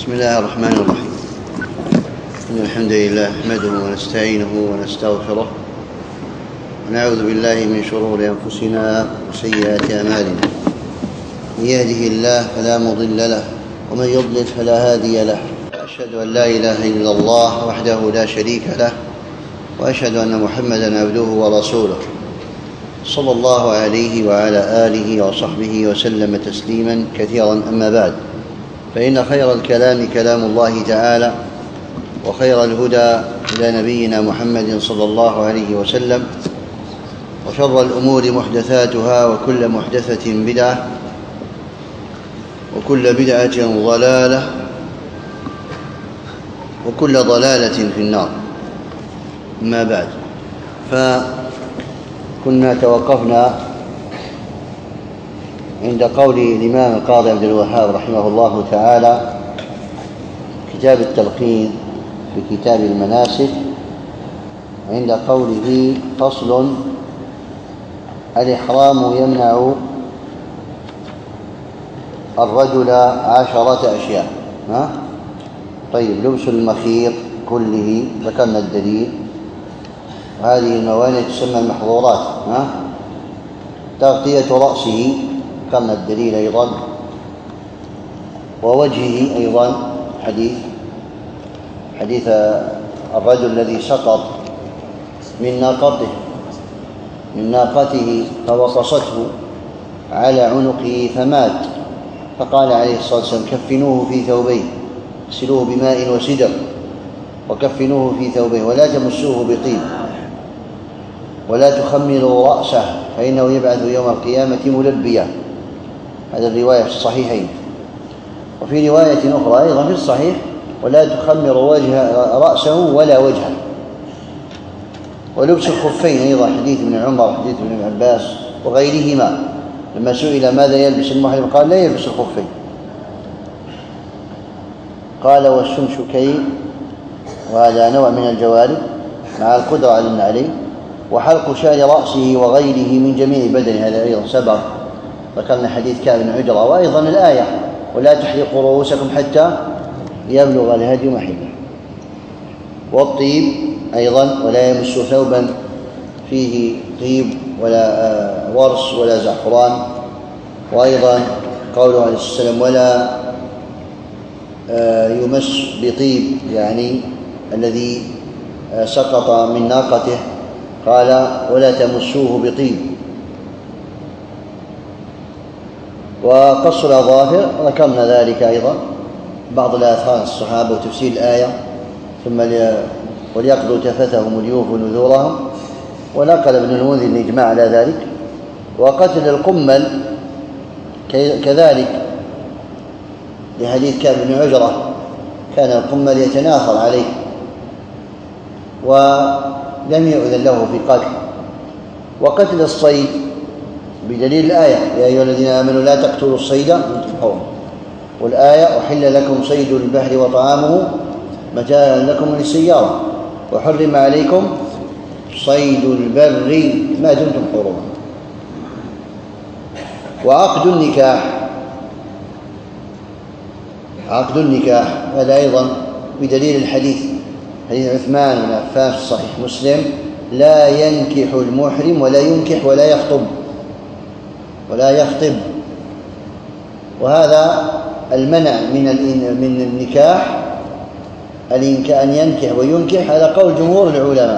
بسم الله الرحمن الرحيم. إن الحمد لله نحمده ونستعينه ونستغفره ونعوذ بالله من شرور أنفسنا وسيئات أعمالنا. من يهده الله فلا مضل له ومن يضلل فلا هادي له. أشهد أن لا إله إلا الله وحده لا شريك له وأشهد أن محمدا عبده ورسوله صلى الله عليه وعلى آله وصحبه وسلم تسليما كثيرا. أما بعد، فإن خير الكلام كلام الله تعالى، وخير الهدى إلى نبينا محمد صلى الله عليه وسلم، وشر الأمور محدثاتها، وكل محدثة بدعة، وكل بدعة ضلالة، وكل ضلالة في النار. أما بعد، فكنا توقفنا عند قول الإمام القاضي عبد الوهاب رحمه الله تعالى كتاب التلقين في كتاب المناسك، عند قوله: فصل: الإحرام يمنع الرجل 10 أشياء. طيب، لبس المخيط كله ذكرنا الدليل، وهذه الموانع تسمى المحظورات. تغطية رأسه ذكرنا الدليل أيضا، ووجهه أيضا حديث الرجل الذي سقط من ناقته فوقصته على عنقه فمات، فقال عليه الصلاة والسلام: كفنوه في ثوبين، اغسلوه بماء وسدر وكفنوه في ثوبين، ولا تمسوه بطيب، ولا تخمروا رأسه فإنه يبعث يوم القيامة ملبيا. هذا الرواية في الصحيحين. وفي رواية أخرى أيضا في الصحيح: ولا تخمر رأسه ولا وجهه. ولبس الخفين أيضا حديث ابن عمر، حديث ابن عباس وغيرهما، لما سئل ماذا يلبس المحرم قال: لا يلبس الخفين. قال: والشمشكين، وهذا نوع من الجوارب مع القدرة على النعلين. وحلق شعر رأسه وغيره من جميع بدنه، هذا أيضا سبق، ذكرنا حديث كعب بن عجرة. وأيضا الآية: ولا تحلقوا رؤوسكم حتى يبلغ الهدي محله. والطيب أيضا: ولا يمس ثوبا فيه طيب ولا ورس ولا زعفران. وأيضا قوله عليه الصلاة والسلام: ولا يمس بطيب، يعني الذي سقط من ناقته، قال: ولا تمسوه بطيب. وقص الأظافر ذكرنا ذلك أيضا، بعض الآثار الصحابة وتفسير الآية: ثم وليقضوا تفثهم وليوفوا نذورهم. ونقل ابن المنذر الإجماع على ذلك. وقتل القمل كذلك لحديث كعب بن عجرة: كان القمل يتناثر عليه ولم يؤذن له في قتل. وقتل الصيد بدليل الآية: يا أيها الذين آمنوا لا تقتلوا الصيد وأنتم حرم. والآية: أحل لكم صيد البحر وطعامه متاعا لكم وللسيارة، وحرم عليكم صيد البر ما دمتم حرما. وعقد النكاح هذا أيضا بدليل الحديث، حديث عثمان بن عفان في صحيح مسلم: لا ينكح المحرم ولا ينكح ولا يخطب. وهذا المنع من النكاح، أن ينكح وينكح، هذا قول جمهور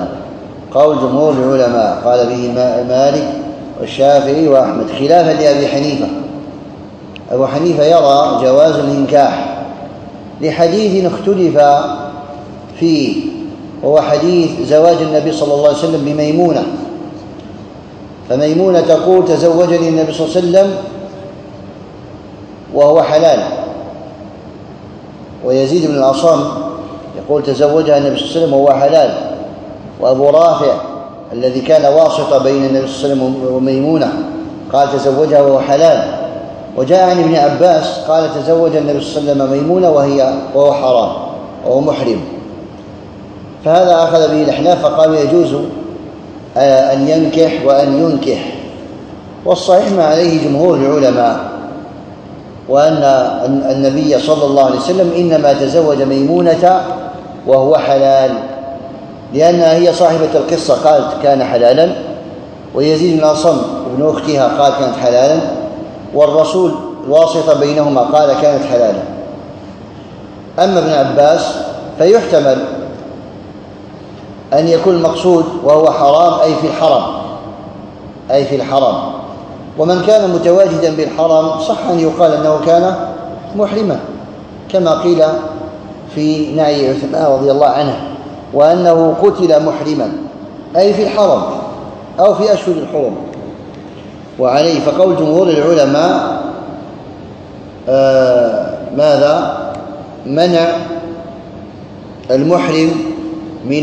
العلماء، قال به مالك والشافعي وأحمد، خلافا لأبي حنيفة. أبو حنيفة يرى جواز الإنكاح لحديث اختلف فيه، وهو حديث زواج النبي صلى الله عليه وسلم بميمونة. فميمونة تقول: تزوجني النبي صلى الله عليه وسلم وهو حلال. ويزيد بن الأصم يقول: تزوجها النبي صلى الله عليه وسلم وهو حلال. وأبو رافع الذي كان واسطة بين النبي صلى الله عليه وسلم وميمونة قال: تزوجها وهو حلال. وجاء عن ابن عباس قال: تزوج النبي صلى الله عليه وسلم ميمونة وهو حرام وهو محرم. فهذا أخذ به الأحناف، فقالوا يجوز أن ينكح وأن ينكح. والصحيح ما عليه جمهور العلماء وأن النبي صلى الله عليه وسلم إنما تزوج ميمونة وهو حلال، لأنها هي صاحبة القصة قالت كان حلالا، ويزيد بن الأصم ابن أختها قال كانت حلالا، والرسول الواسطة بينهما قال كانت حلالا. أما ابن عباس فيحتمل أن يكون المقصود وهو حرام أي في الحرم، ومن كان متواجدا بالحرم صح أن يقال أنه كان محرما، كما قيل في نعي عثمان رضي الله عنه وأنه قتل محرما أي في الحرم أو في أشهر الحرم. وعليه فقول جمهور العلماء ماذا؟ منع المحرم من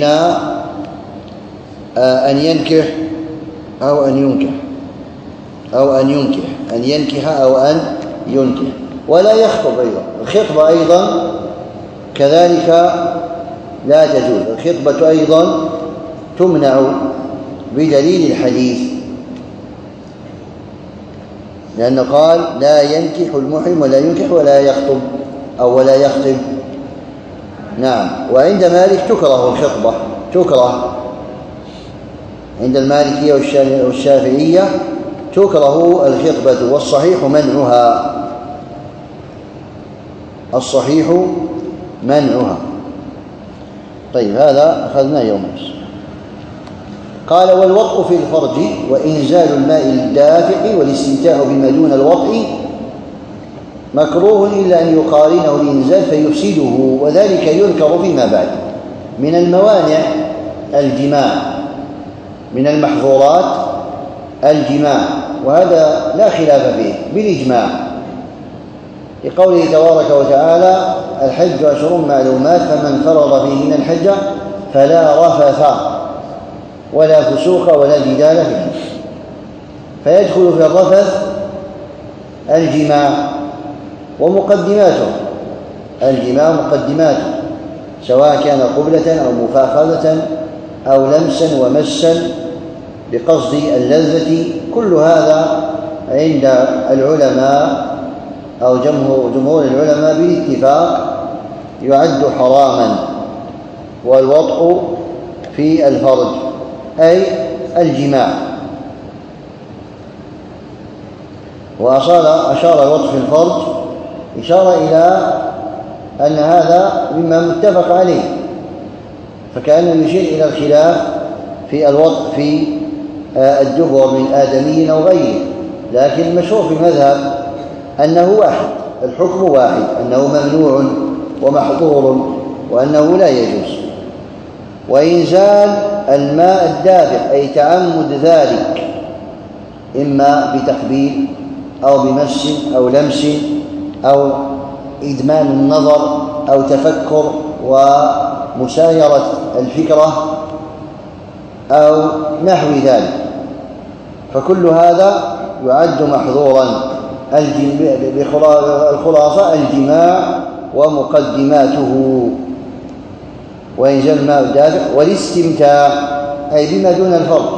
أن ينكح أو أن ينكح أن ينكح أو أن ينكح، ولا يخطب أيضا. الخطبة أيضا كذلك لا تجوز، الخطبة أيضا تمنع بدليل الحديث، لأنه قال لا ينكح المحرم ولا ينكح ولا يخطب أو ولا يخطب. نعم. وعند مالك تكره الخطبة، تكره عند المالكية والشافعية تكره الخطبة، والصحيح منعها، الصحيح منعها. طيب هذا أخذناه يوم أمس. قال والوطء في الفرج وإنزال الماء الدافق والاستمتاع بما دون الوطء مكروه إلا أن يقارنه الإنزال فيفسده، وذلك يذكر فيما بعد. من الموانع الجماع، من المحظورات الجماع، وهذا لا خلاف فيه بالإجماع، لقوله تبارك وتعالى الحج أشهر معلومات فمن فرض فيهن الحج فلا رفث ولا فسوق ولا جدال في الحج. فيدخل في الرفث الجماع ومقدماته، الجماع مقدماته سواء كان قبلة أو مفاخذة أو لمسا ومسا بقصد اللذة، كل هذا عند العلماء أو جمهور العلماء بالاتفاق يعد حراما. والوطء في الفرج أي الجماع، وأشار الوطء في الفرج إشارة إلى أن هذا مما متفق عليه، فكأنه يشير إلى الخلاف في الوطء في الدبر من آدمي أو غيره، لكن المشهور في المذهب أنه واحد، الحكم واحد، أنه ممنوع ومحظور وأنه لا يجوز. وإنزال الماء الدافق أي تعمد ذلك، إما بتقبيل أو بمس أو لمس أو إدمان النظر أو تفكر ومسايرة الفكرة أو نحو ذلك، فكل هذا يعد محظورا. الخلاصة الجماع ومقدماته، وإنزال الماء الدافق والاستمتاع أي بما دون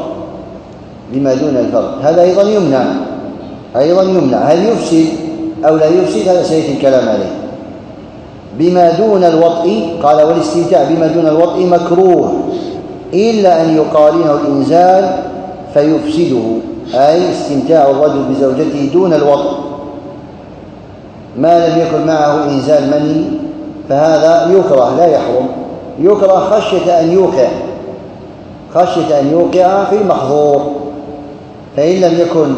الفرج، هذا أيضا يمنع. هل يفسد أو لا يفسد؟ هذا سيأتي الكلام عليه. بما دون الوطء قال والاستمتاع بما دون الوطء مكروه إلا أن يقارنه الإنزال فيفسده، أي استمتاع الرجل بزوجته دون الوطء ما لم يكن معه إنزال مني، فهذا يكره لا يحرم، يكره خشية أن يوقع في المحظور، فإن لم يكن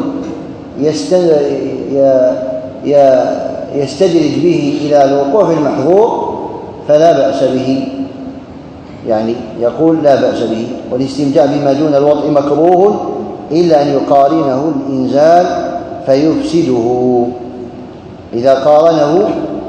يستدرج به إلى الوقوع في المحظور فلا بأس به، يعني يقول لا بأس به. والاستمتاع بما دون الوطء مكروه إلا أن يقارنه الإنزال فيفسده، إذا قارنه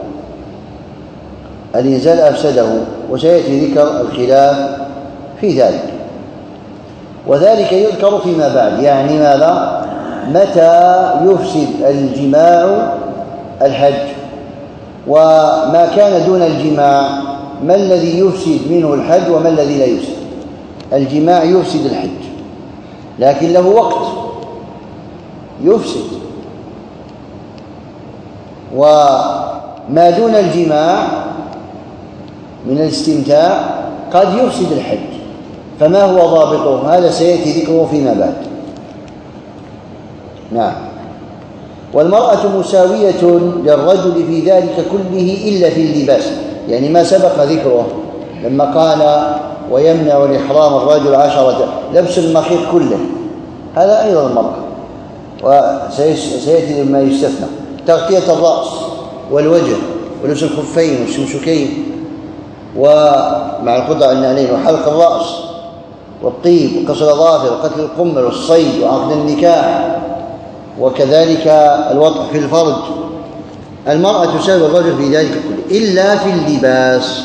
الإنزال أفسده، وسيأتي ذكر الخلاف في ذلك. وذلك يذكر فيما بعد، يعني ماذا؟ متى يفسد الجماع الحج، وما كان دون الجماع ما الذي يفسد منه الحج وما الذي لا يفسد. الجماع يفسد الحج لكن له وقت يفسد، وما دون الجماع من الاستمتاع قد يفسد الحج، فما هو ضابطه؟ هذا سيأتي ذكره فيما بعد. نعم. والمرأة مساوية للرجل في ذلك كله إلا في اللباس، يعني ما سبق ذكره لما قال ويمنع الإحرام الرجل 10 لبس المخيط كله، هذا أيضا المرأة، وسيأتي ما يستثنى: تغطية الرأس والوجه ولبس الخفين والشمشكين ومع القطع النعلين وحلق الرأس والطيب وقص الأظافر وقتل القمل والصيد وعقد النكاح وكذلك الوطء في الفرج. المرأة تساوي الرجل في ذلك كله إلا في اللباس،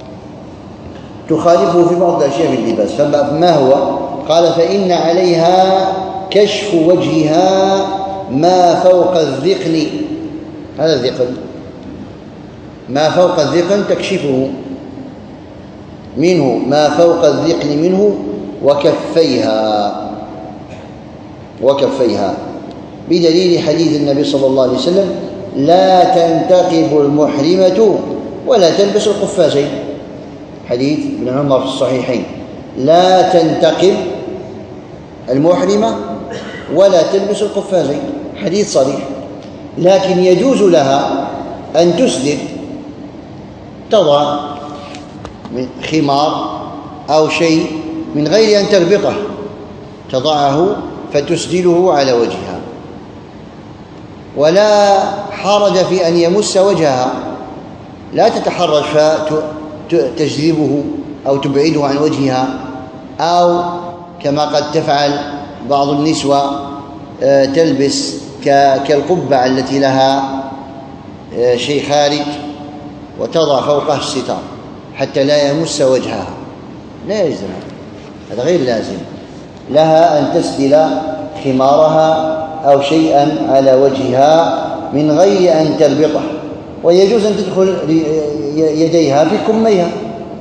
تخالفه في بعض الأشياء في اللباس. فما هو؟ قال: فإن عليها كشف وجهها ما فوق الذقن. هذا الذقن، ما فوق الذقن تكشفه منه، ما فوق الذقن منه وكفيها بدليل حديث النبي صلى الله عليه وسلم: لا تنتقب المحرمة ولا تلبس القفازين. حديث ابن عمر في الصحيحين: لا تنتقب المحرمة ولا تلبس القفازين، حديث صريح. لكن يجوز لها أن تسدل، تضع خمار أو شيء من غير أن تربطه، تضعه فتسدله على وجهها، ولا حرج في أن يمس وجهها، لا تتحرج فتجذبه أو تبعده عن وجهها، أو كما قد تفعل بعض النسوة تلبس كالقبعة التي لها شيء خارج وتضع فوقه الستار حتى لا يمس وجهها، لا يلزم، هذا غير لازم. لها أن تسدل خمارها أو شيئا على وجهها من غير أن تربطه، ويجوز أن تدخل يديها في كميها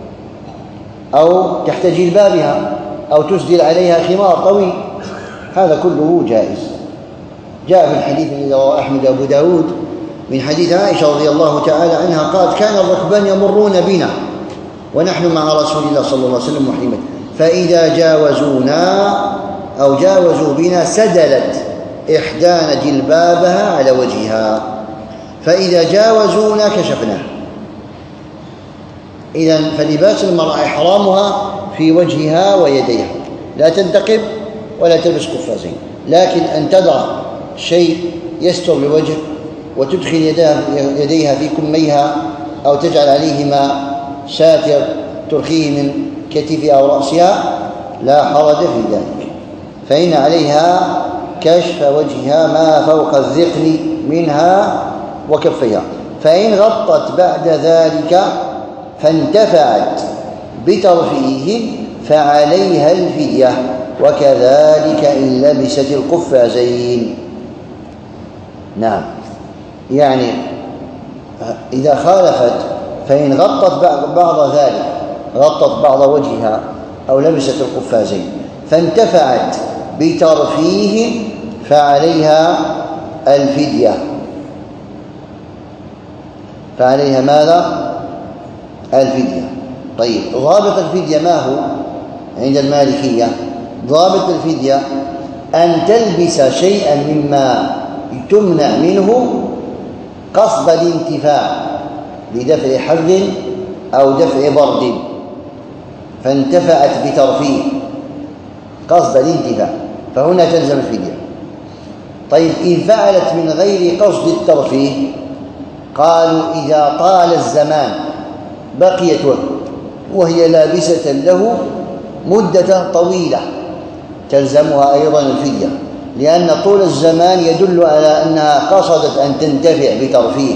أو تحت جلبابها أو تسدل عليها خمار طويل، هذا كله جائز. جاء في الحديث الذي رواه أحمد وأبو داود من حديث عائشة رضي الله تعالى عنها قالت: كان الركبان يمرون بنا ونحن مع رسول الله صلى الله عليه وسلم محرمة، فإذا جاوزونا أو جاوزوا بنا سدلت إحدانا جلبابها على وجهها، فإذا جاوزونا كشفناه. إذن فلباس المرأة إحرامها في وجهها ويديها، لا تنتقب ولا تلبس قفازين، لكن أن تضع شيء يستر الوجه وتدخل يديها في كميها أو تجعل عليهما ساتر ترخيه من كتفها أو رأسها لا حرج في ذلك. فإن عليها كشف وجهها ما فوق الذقن منها وكفيها. فإن غطت بعد ذلك فانتفعت بترفيه فعليها الفدية، وكذلك إن لبست القفازين. نعم، يعني إذا خالفت فإن غطت بعض ذلك، غطت بعض وجهها أو لبست القفازين فانتفعت بترفيه فعليها الفدية. فعليها ماذا؟ الفدية. طيب، ضابط الفدية ما هو عند المالكية؟ ضابط الفدية أن تلبس شيئا مما تمنع منه قصد الانتفاع لدفع حر أو دفع برد، فانتفعت بترفيه قصد الانتفاع، فهنا تلزم الفدية. طيب، إن فعلت من غير قصد الترفيه قالوا إذا طال الزمان بقيت وهي لابسة له مدة طويلة تلزمها أيضا الفدية، لأن طول الزمان يدل على أنها قصدت أن تنتفع بترفيه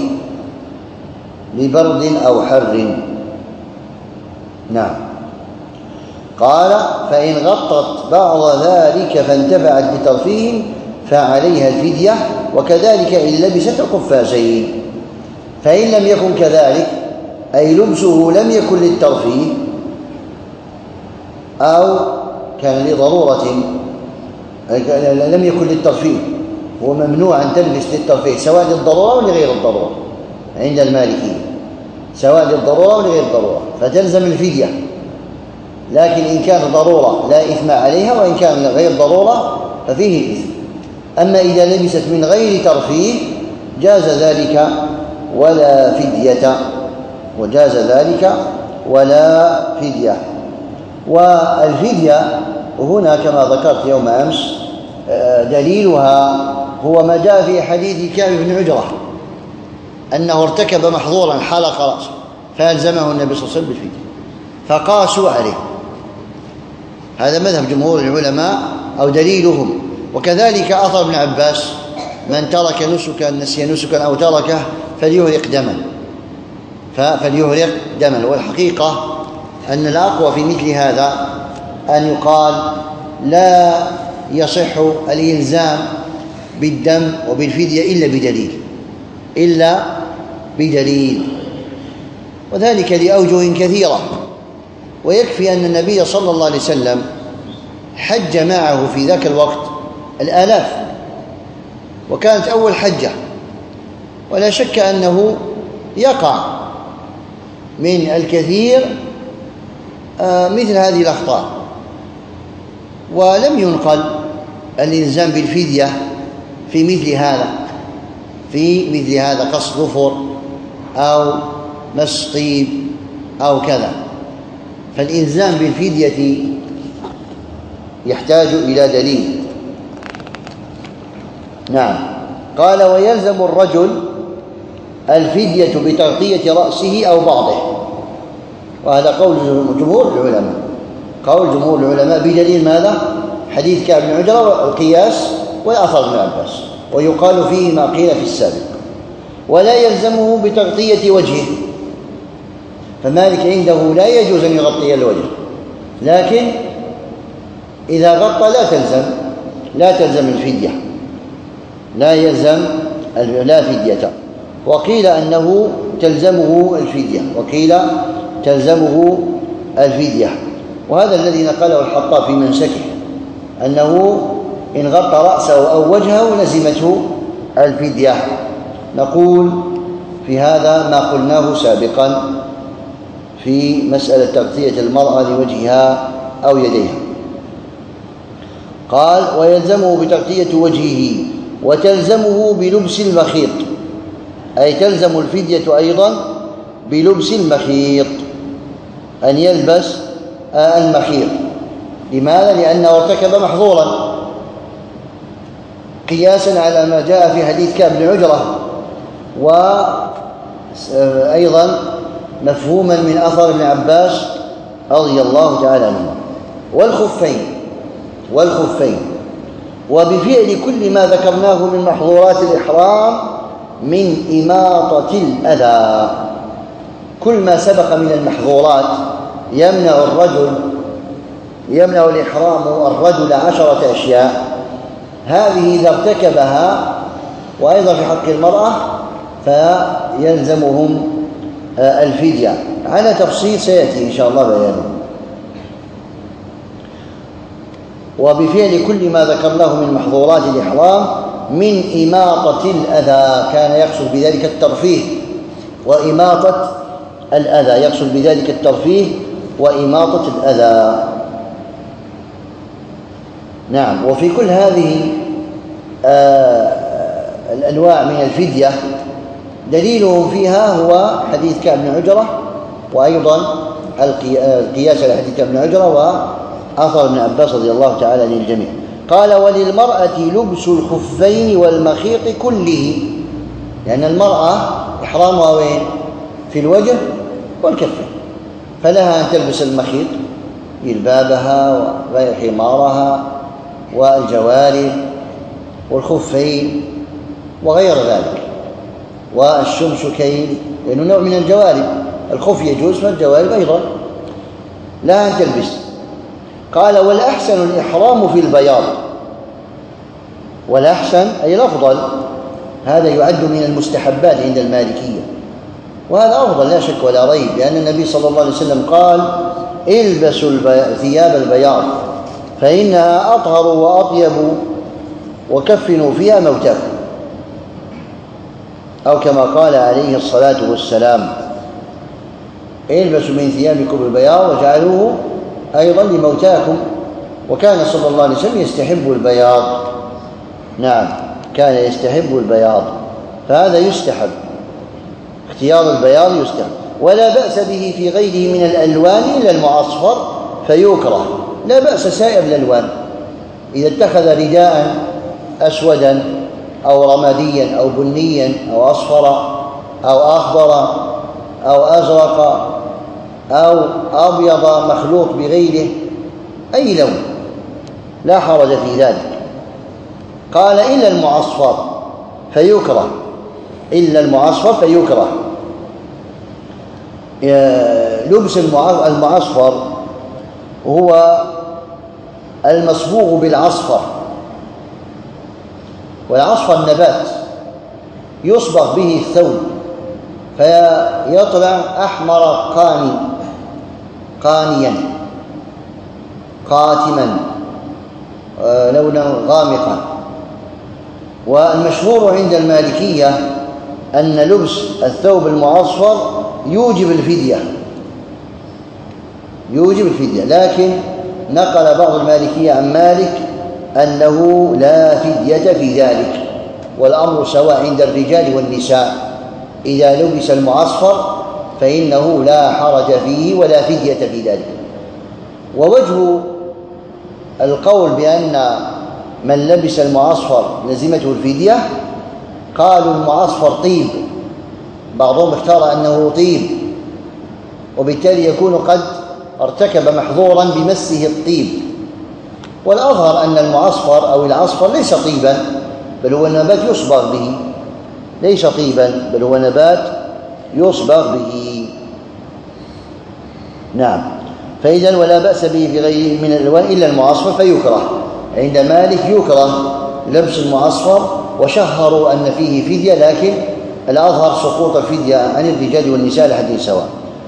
لبرد أو حر. نعم. قال: فإن غطت بعض ذلك فانتفعت بترفيه فعليها الفدية، وكذلك إن لبست القفازين. فإن لم يكن كذلك، أي لبسه لم يكن للترفيه أو كان لضرورة، لم يكن للترفيه هو ممنوع أن تلبس للترفيه سواء للضرورة ولا غير الضرورة عند المالكية، سواء للضرورة ولا غير الضرورة، فتلزم الفدية. لكن إن كان ضرورة لا إثم عليها، وإن كان غير ضرورة ففيه الإثم. أما إذا لبست من غير ترفيه جاز ذلك ولا فدية، وجاز ذلك ولا فدية. والفدية هنا كما ذكرت يوم أمس دليلها هو ما جاء في حديث كعب بن عجرة أنه ارتكب محظورا حلق رأسه فألزمه النبي صلى الله عليه وسلم بالفدية، فقاسوا عليه. هذا مذهب جمهور العلماء أو دليلهم. وكذلك أثر ابن عباس: من ترك نسكا نسي نسكا أو تركه فليهرق دما. والحقيقة أن الأقوى في مثل هذا أن يقال لا يصح الإلزام بالدم وبالفدية إلا بدليل، وذلك لأوجه كثيرة. ويكفي أن النبي صلى الله عليه وسلم حج معه في ذاك الوقت الآلاف، وكانت أول حجة، ولا شك أنه يقع من الكثير مثل هذه الأخطاء. ولم ينقل الإلزام بالفدية في مثل هذا قص ظفر أو مس طيب أو كذا. فالإلزام بالفدية يحتاج إلى دليل. نعم. قال: ويلزم الرجل الفدية بتغطية رأسه أو بعضه. وهذا قول جمهور العلماء بدليل ماذا؟ حديث كعب بن عجرة والقياس والأثر ابن عباس، ويقال فيه ما قيل في السابق. ولا يلزمه بتغطية وجهه، فمالك عنده لا يجوز أن يغطي الوجه، لكن إذا غطى لا تلزم الفدية، لا فدية. وقيل أنه تلزمه الفدية، وهذا الذي نقله الحطاب في منسكه، أنه إن غطى رأسه أو وجهه لزمته الفدية. نقول في هذا ما قلناه سابقا في مسألة تغطية المرأة لوجهها أو يديها. قال: ويلزمه بتغطية وجهه وتلزمه بلبس المخيط، أي تلزم الفدية أيضا بلبس المخيط، أن يلبس المخيط. لماذا؟ لأنه ارتكب محظورا، قياسا على ما جاء في حديث كعب بن عجرة، وأيضا مفهوما من أثر ابن عباس رضي الله تعالى عنه. والخفين وبفعل كل ما ذكرناه من محظورات الإحرام من إماطة الأذى. كل ما سبق من المحظورات يمنع الإحرام الرجل 10 أشياء، هذه إذا ارتكبها وأيضا في حق المرأة فيلزمهم الفدية، على تفصيل سيأتي إن شاء الله بيانه. وبفعل كل ما ذكرناه من محظورات الإحرام من إماطة الأذى، كان يقصد بذلك الترفيه وإماطة الأذى. نعم. وفي كل هذه الأنواع من الفدية دليلهم فيها هو حديث كعب بن عجرة، وأيضا القياس على حديث كعب بن عجرة وأثر ابن عباس رضي الله تعالى عن الجميع. قال: وللمرأة لبس الخفين والمخيط كله، لأن المرأة إحرامها وين؟ في الوجه والكفين، فلها أن تلبس المخيط، جلبابها وخمارها والجوارب والخفين وغير ذلك، والشمشكين، لأنه نوع من الجوارب، الخف يجوز والجوارب أيضا لا أن تلبس. قال: والأحسن الإحرام في البياض، والأحسن أي الأفضل، هذا يعد من المستحبات عند المالكية، وهذا أفضل لا شك ولا ريب، لأن النبي صلى الله عليه وسلم قال: البسوا ثياب البياض فإنها أطهر وكفنوا فيها موتاكم، أو كما قال عليه الصلاة والسلام: البسوا من ثيابكم البياض وجعلوه أيضا لموتاكم. وكان صلى الله عليه وسلم يستحب البياض. نعم، كان يستحب البياض، فهذا يستحب، اختيار البياض يستحب. ولا بأس به في غيره من الألوان إلا المعصفر فيكره، لا بأس سائر الألوان. إذا اتخذ رداء أسودا أو رماديا أو بنيا أو أصفر أو أخضر أو أزرق أو أبيض مخلوط بغيره، أي لون، لا حرج في ذلك. قال: إلا المعصفر فيكره، إلا المعصفر فيكره. لبس المعصفر هو المصبوغ بالعصفر، والعصفر نبات يصبغ به الثوب فيطلع أحمر قانيا قاتما لونا غامقا. والمشهور عند المالكية أن لبس الثوب المعصفر يوجب الفدية، لكن نقل بعض المالكية عن مالك أنه لا فدية في ذلك، والأمر سواء عند الرجال والنساء. إذا لبس المعصفر فإنه لا حرج فيه ولا فدية في ذلك. ووجه القول بأن من لبس المعصفر لزمته الفدية، قالوا المعصفر طيب، بعضهم اختار أنه طيب، وبالتالي يكون قد ارتكب محظورا بمسه الطيب. والأظهر أن المعصفر أو العصفر ليس طيبا، بل هو نبات يصبغ به، ليس طيبا بل هو نبات يصبغ به. نعم. فإذا ولا بأس به في غيره من الألوان إلا المعصفر فيكره. عند مالك يكره لبس المعصفر، وشهروا أن فيه فدية، لكن الأظهر سقوط الفدية عن الرجال والنساء لحد سواء.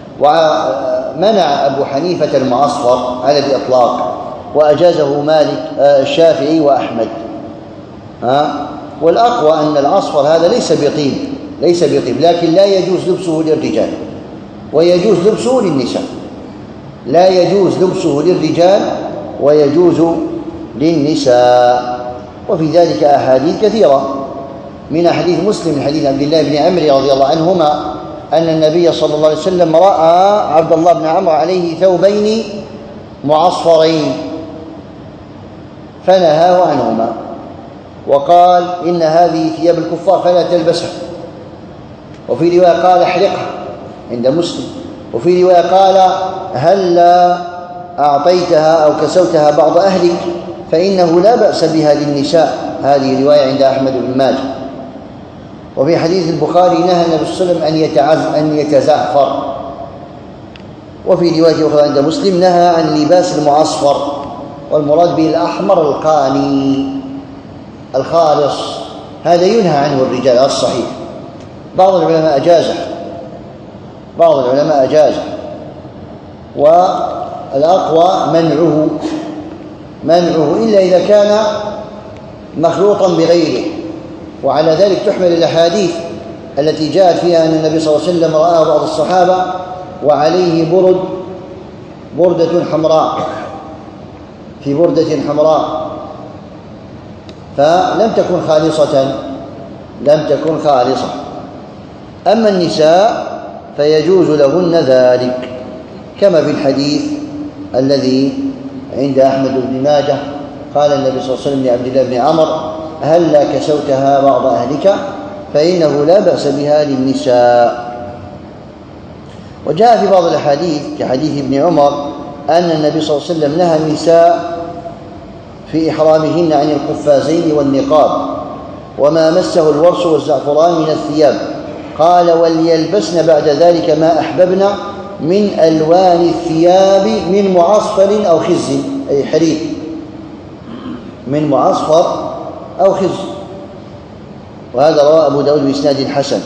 ومنع أبو حنيفة المعصفر على الإطلاق، وأجازه مالك الشافعي وأحمد. والأقوى أن العصفر هذا ليس بطيب، لكن لا يجوز لبسه للرجال ويجوز لبسه للنساء، لا يجوز لبسه للرجال ويجوز للنساء. وفي ذلك أحاديث كثيرة، من حديث مسلم حديث عبد الله بن عمرو رضي الله عنهما أن النبي صلى الله عليه وسلم رأى عبد الله بن عمرو عليه ثوبين معصفرين فنهاه عنهما، وقال: إن هذه ثياب الكفار فلا تلبسها. وفي رواية قال: احرقها عند مسلم. وفي رواية قال: هلا أعطيتها أو كسوتها بعض أهلك فإنه لا بأس بها للنساء. هذه رواية عند أحمد بن ماجه. وفي حديث البخاري نهى النبي صلى الله عليه وسلم أن يتزعفر. وفي رواية أخرى عند مسلم نهى عن لباس المعصفر، والمراد به الأحمر القاني الخالص، هذا ينهى عنه الرجال الصحيح. بعض العلماء أجازه، والأقوى منعه إلا إذا كان مخلوطا بغيره. وعلى ذلك تحمل الأحاديث التي جاءت فيها أن النبي صلى الله عليه وسلم رأى بعض الصحابة وعليه بردة حمراء، في بردة حمراء، فلم تكن خالصة. أما النساء فيجوز لهن ذلك، كما في الحديث الذي عند أحمد بن ماجه قال النبي صلى الله عليه وسلم لعبد الله بن عمرو: هلا كسوتها بعض أهلك فإنه لا بأس بها للنساء. وجاء في بعض الأحاديث كحديث ابن عمر أن النبي صلى الله عليه وسلم نهى النساء في إحرامهن عن القفازين والنقاب وما مسه الورس والزعفران من الثياب. قال: وليلبسن بعد ذلك ما أحببن من ألوان الثياب من معصفر أو خز، أي حرير، من معصفر أو خز. وهذا رواه أبو داود بإسناد حسن.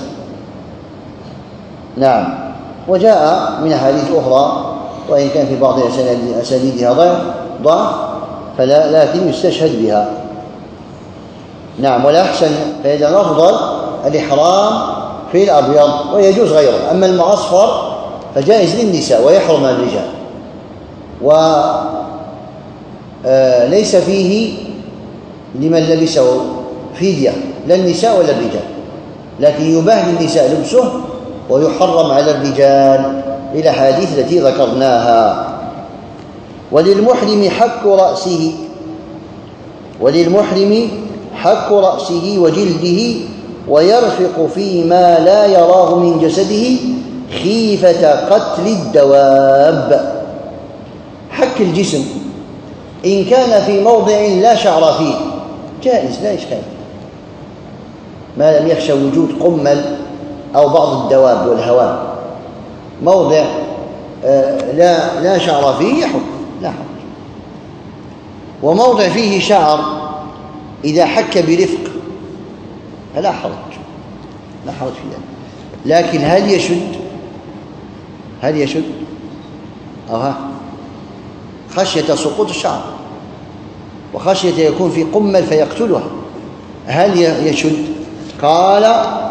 نعم. وجاء من أحاديث أخرى وإن كان في بعض أسانيدها ضعف لكن يستشهد بها. نعم. والأحسن فإذا الأفضل الإحرام في الأبيض ويجوز غيره. أما المعصفر فجائز للنساء ويحرم الرجال، وليس فيه لمن لبسه فدية لا النساء ولا الرجال، لكن يباح للنساء لبسه ويحرم على الرجال للأحاديث التي ذكرناها. وللمحرم حك رأسه وجلده ويرفق فيما لا يراه من جسده خيفة قتل الدواب. حك الجسم إن كان في موضع لا شعر فيه جائز لا إشكال، ما لم يخشى وجود قمل أو بعض الدواب والهوام. موضع لا شعر فيه يحك لا حرج. وموضع فيه شعر إذا حك برفق فلا حرج في ذلك. لكن هل يشد خشية سقوط الشعر وخشية يكون في قمل فيقتلها، هل يشد؟ قال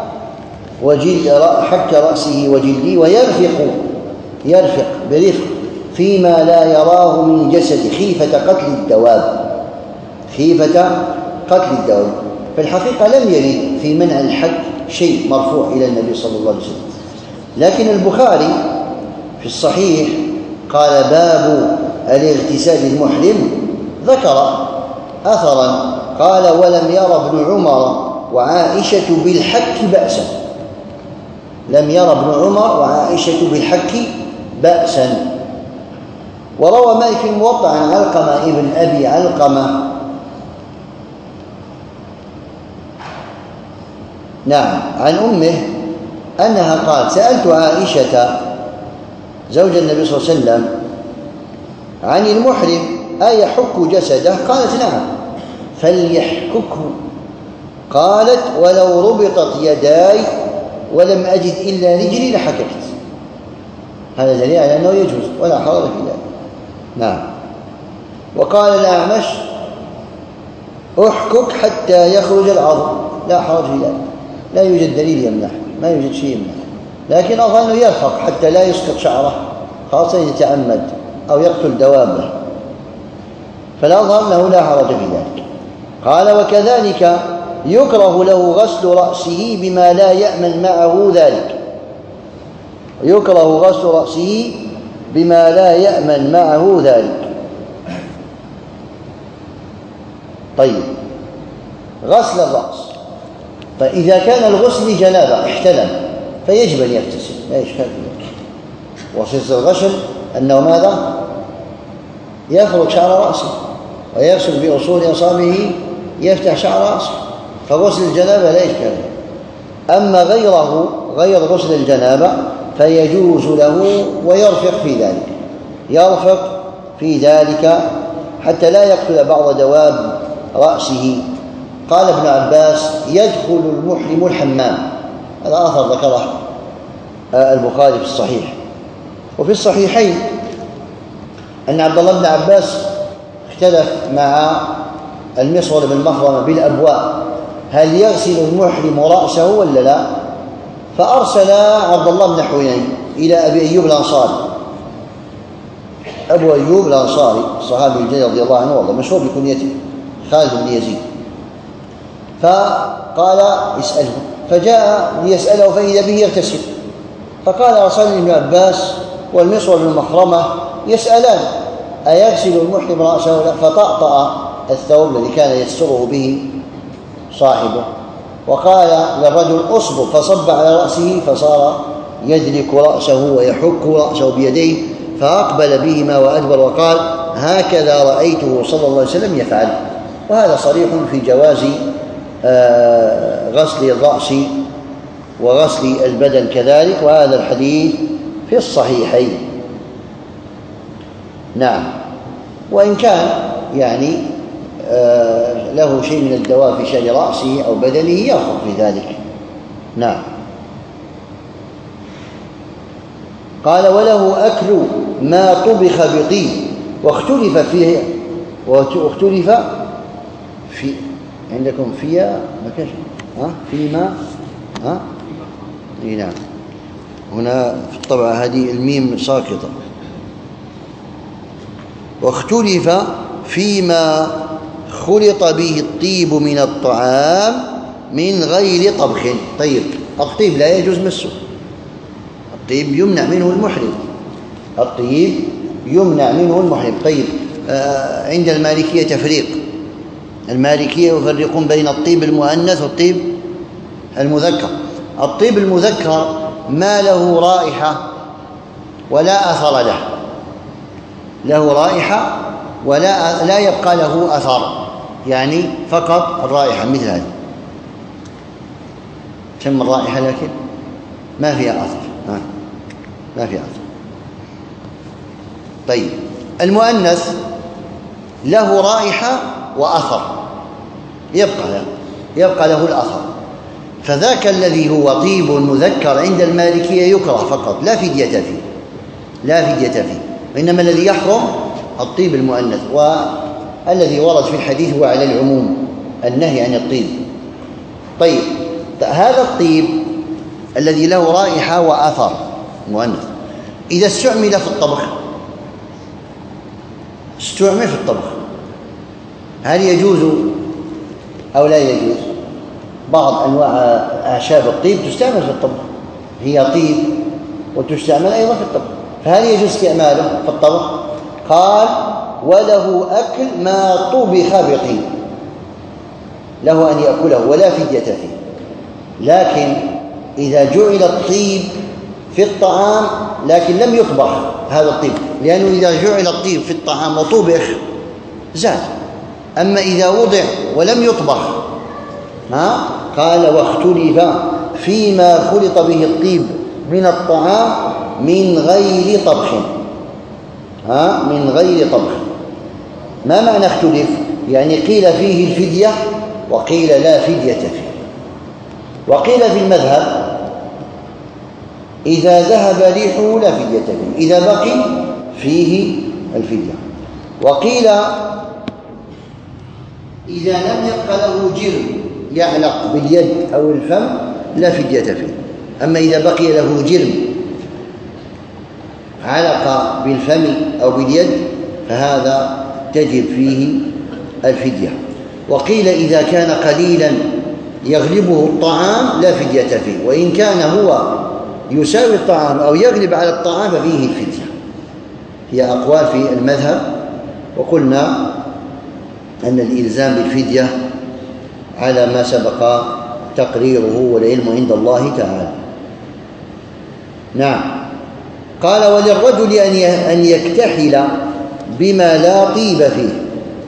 حك رأسه وجلده ويرفق برفق فيما لا يراه من جسد خيفة قتل الدواب. في الحقيقة لم يرد في منع الحك شيء مرفوع إلى النبي صلى الله عليه وسلم، لكن البخاري في الصحيح قال باب الاغتسال المحرم، ذكر أثرا قال ولم ير ابن عمر وعائشة بالحك بأسا. لم ير ابن عمر وعائشة بالحك بأسا. وروى مالك في الموطأ عن علقمة ابن أبي علقمة نعم عن أمه أنها قالت سألت عائشة زوج النبي صلى الله عليه وسلم عن المحرم أيحك جسده؟ قالت نعم فليحككه. قالت ولو ربطت يداي ولم أجد إلا رجلي لحككت. هذا دليل على أنه يجوز ولا حرج في ذلك. نعم. وقال الأعمش احكك حتى يخرج العظم، لا حرج في ذلك، لا يوجد دليل يمنع، ما يوجد شيء يمنع، لكن أظن يرفق حتى لا يسقط شعره خاصة يتعمد أو يقتل دوابه، فالأظهر أنه لا حرج في ذلك. قال وكذلك يكره له غسل رأسه بما لا يأمن معه ذلك. يكره غسل رأسه بما لا يأمن معه ذلك. طيب غسل الرأس، فإذا كان الغسل جنابة احتلم فيجب أن يغتسل لا إشكال في ذلك. وصفة الغسل أنه ماذا؟ يفرك شعر رأسه ويغسل بأصول أصابعه يفتح شعر رأسه، فغسل الجنابة لا إشكال. أما غير غسل الجنابة فيجوز له ويرفق في ذلك حتى لا يقتل بعض دواب رأسه. قال ابن عباس يدخل المحرم الحمام، هذا آخر ذكره البخاري في الصحيح. وفي الصحيحين أن عبد الله بن عباس اختلف مع المسور بن مخرمة بالأبواء هل يغسل المحرم رأسه ولا لا، فأرسل عبد الله بن حوينين إلى أبي أيوب الأنصاري. أبو أيوب الأنصاري الصحابي الجليل رضي الله عنه والله مشهور بكنيته خالد بن يزيد، فقال اسأله، فجاء ليسأله فإذا به يغتسل، فقال أرسلني ابن عباس والمسور بن مخرمة يسألان أيغسل المحرم رأسه لا، فطأطأ الثوب الذي كان يستره به صاحبه وقال للرجل أصبر، فصب على رأسه فصار يدلك رأسه ويحك رأسه بيديه، فأقبل بهما وأدبر وقال هكذا رأيته صلى الله عليه وسلم يفعل. وهذا صريح في جواز غسل الرأس وغسل البدن كذلك، وهذا الحديث في الصحيحين. نعم. وإن كان يعني له شيء من الدواء في شأن رأسه أو بدنه يأخذ في ذلك. نعم. قال وله أكل ما طبخ بطيب واختلف عندكم فيا ما فيما نعم. هنا في الطبعة هذه الميم ساقطة. واختلف فيما خلط به الطيب من الطعام من غير طبخ. طيب الطيب لا يجوز مسه، الطيب يمنع منه المحرم، الطيب يمنع منه المحرم. طيب عند المالكية تفريق، المالكية يفرقون بين الطيب المؤنث والطيب المذكر. الطيب المذكر ما له رائحة ولا أثر له، له رائحة ولا لا يبقى له أثر، يعني فقط الرائحة مثل هذه، تم الرائحة لكن ما فيها أثر، ما فيها أثر. طيب المؤنث له رائحة وأثر، يبقى له الأثر، فذاك الذي هو طيب مذكر عند المالكية يكره فقط، لا فدية فيه، لا فدية فيه. إنما الذي يحرم الطيب المؤنث، والذي ورد في الحديث هو على العموم، النهي عن الطيب. طيب هذا الطيب الذي له رائحة وأثر مؤنث إذا استعمل في الطبخ، استعمل في الطبخ، هل يجوز أو لا يجوز؟ بعض أنواع أعشاب الطيب تستعمل في الطبخ، هي طيب وتستعمل أيضا في الطبخ، فهل يجوز استعماله في الطبخ؟ قال وله أكل ما طبخ بطيب، له أن يأكله ولا فدية فيه. لكن إذا جعل الطيب في الطعام لكن لم يطبخ هذا الطيب، لأنه إذا جعل الطيب في الطعام وطبخ زاد، أما إذا وضع ولم يطبخ قال واختلف فيما خلط به الطيب من الطعام من غير طبخ، من غير طبخ. ما معنى اختلف؟ يعني قيل فيه الفدية وقيل لا فدية فيه. وقيل في المذهب إذا ذهب ريحه لا فدية فيه، إذا بقي فيه الفدية. وقيل إذا لم يبق له جرم يعلق باليد أو الفم لا فدية فيه، أما إذا بقي له جرم علق بالفم أو باليد فهذا تجب فيه الفدية. وقيل إذا كان قليلا يغلبه الطعام لا فدية فيه، وإن كان هو يساوي الطعام أو يغلب على الطعام ففيه الفدية. هي أقوال في المذهب، وقلنا أن الإلزام بالفدية على ما سبق تقريره والعلم عند الله تعالى. نعم. قال وللرجل أن يكتحل بما لا طيب فيه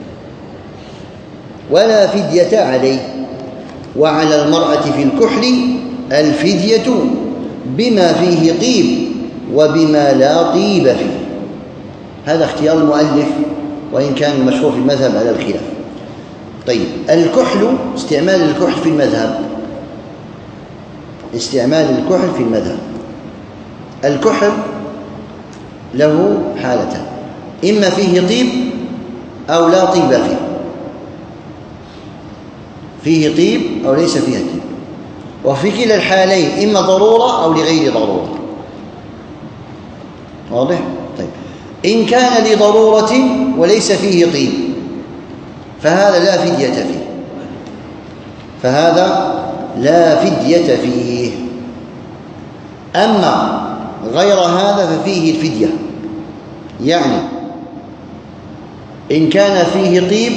ولا فدية عليه، وعلى المرأة في الكحل الفدية بما فيه طيب وبما لا طيب فيه. هذا اختيار المؤلف، وإن كان المشهور في المذهب على الخلاف. طيب الكحل، استعمال الكحل في المذهب، استعمال الكحل في المذهب، الكحل له حالتان، إما فيه طيب أو لا طيب فيه، فيه طيب أو ليس فيه طيب، وفي كلا الحالين إما ضرورة أو لغير ضرورة. واضح؟ طيب إن كان لضرورة وليس فيه طيب فهذا لا فدية فيه، فهذا لا فدية فيه. أما غير هذا ففيه الفدية، يعني إن كان فيه طيب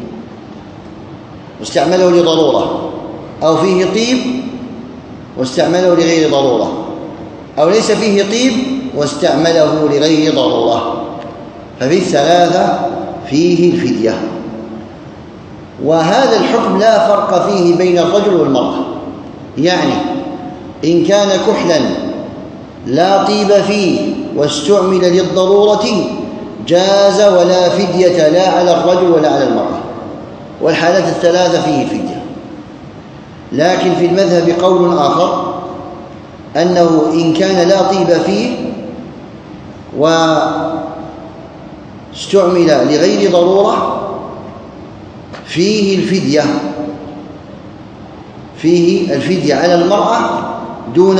واستعمله لضرورة، أو فيه طيب واستعمله لغير ضرورة، أو ليس فيه طيب واستعمله لغير ضرورة، ففي الثلاثة فيه الفدية. وهذا الحكم لا فرق فيه بين الرجل والمرأة، يعني إن كان كحلا لا طيب فيه واستعمل للضرورة جاز ولا فدية لا على الرجل ولا على المرأة، والحالات الثلاثة فيه فدية. لكن في المذهب قول آخر أنه إن كان لا طيب فيه واستعمل لغير ضرورة فيه الفدية، فيه الفدية على المرأة دون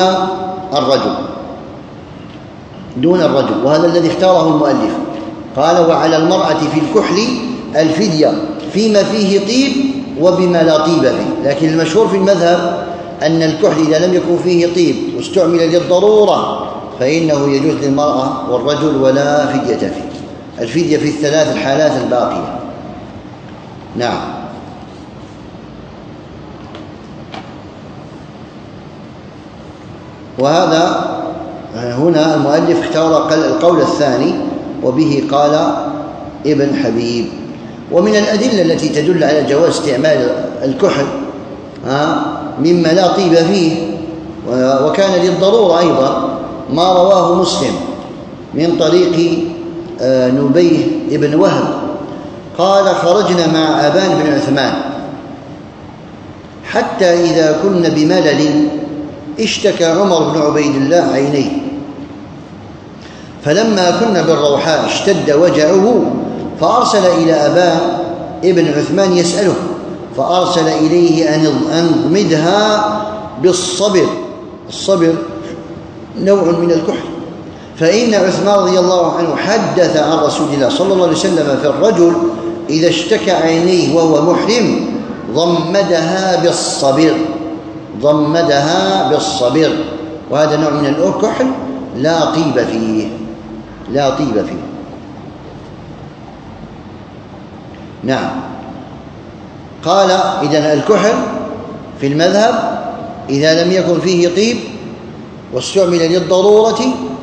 الرجل، وهذا الذي اختاره المؤلف. قال: وعلى المرأة في الكحل الفدية فيما فيه طيب وبما لا طيب فيه. لكن المشهور في المذهب أن الكحل إذا لم يكن فيه طيب واستعمل للضرورة فإنه يجوز للمرأة والرجل ولا فدية فيه. الفدية في الثلاث الحالات الباقية. نعم. وهذا هنا المؤلف اختار القول الثاني، وبه قال ابن حبيب. ومن الأدلة التي تدل على جواز استعمال الكحل مما لا طيب فيه وكان للضرورة أيضا ما رواه مسلم من طريق نبيه ابن وهب قال: خرجنا مع أبان بن عثمان حتى إذا كنا بملل اشتكى عمر بن عبيد الله عينيه، فلما كنا بالروحاء اشتد وجعه فأرسل إلى أبان ابن عثمان يسأله، فأرسل إليه أن اضمدها بالصبر. الصبر نوع من الكحل، فإن عثمان رضي الله عنه حدث عن رسول الله صلى الله عليه وسلم في الرجل إذا اشتكى عينيه وهو محرم ضمدها بالصبر، وهذا نوع من الكحل لا طيب فيه. نعم. قال: إذن الكحل في المذهب إذا لم يكن فيه طيب واستعمل للضرورة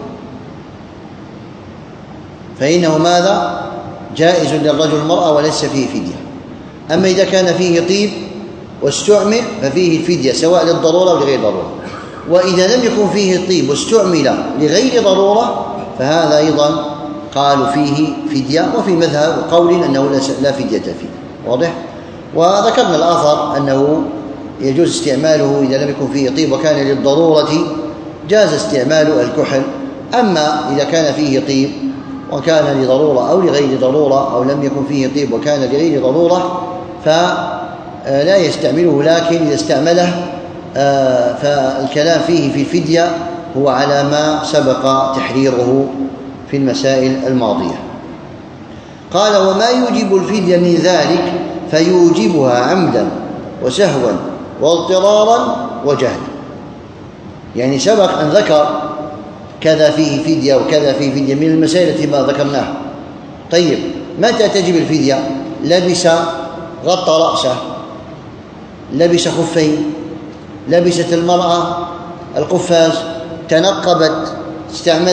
فإنه ماذا؟ جائز للرجل والمرأة وليس فيه فدية. أما إذا كان فيه طيب واستعمل ففيه الفدية سواء للضرورة ولغير ضرورة. وإذا لم يكن فيه طيب واستعمل لغير ضرورة فهذا أيضا قالوا فيه فدية، وفي مذهب قول أنه لا فدية فيه. واضح؟ وذكرنا الآخر أنه يجوز استعماله إذا لم يكن فيه طيب وكان للضرورة جاز استعمال الكحل. أما إذا كان فيه طيب وكان لضرورة أو لغير ضرورة أو لم يكن فيه طيب وكان لغير ضرورة فلا يستعمله، لكن إذا استعمله فالكلام فيه في الفدية هو على ما سبق تحريره في المسائل الماضية. قال: وما يوجب الفدية من ذلك فيوجبها عمدا وسهوا واضطرارا وجهلا. يعني سبق أن ذكر كذا فيه فدية وكذا فيه فدية من المسائل التي ما ذكرناها. طيب، متى تجب الفدية؟ لبس غطى رأسه، لبس خفين، لبست المرأة القفاز، تنقبت، استعمل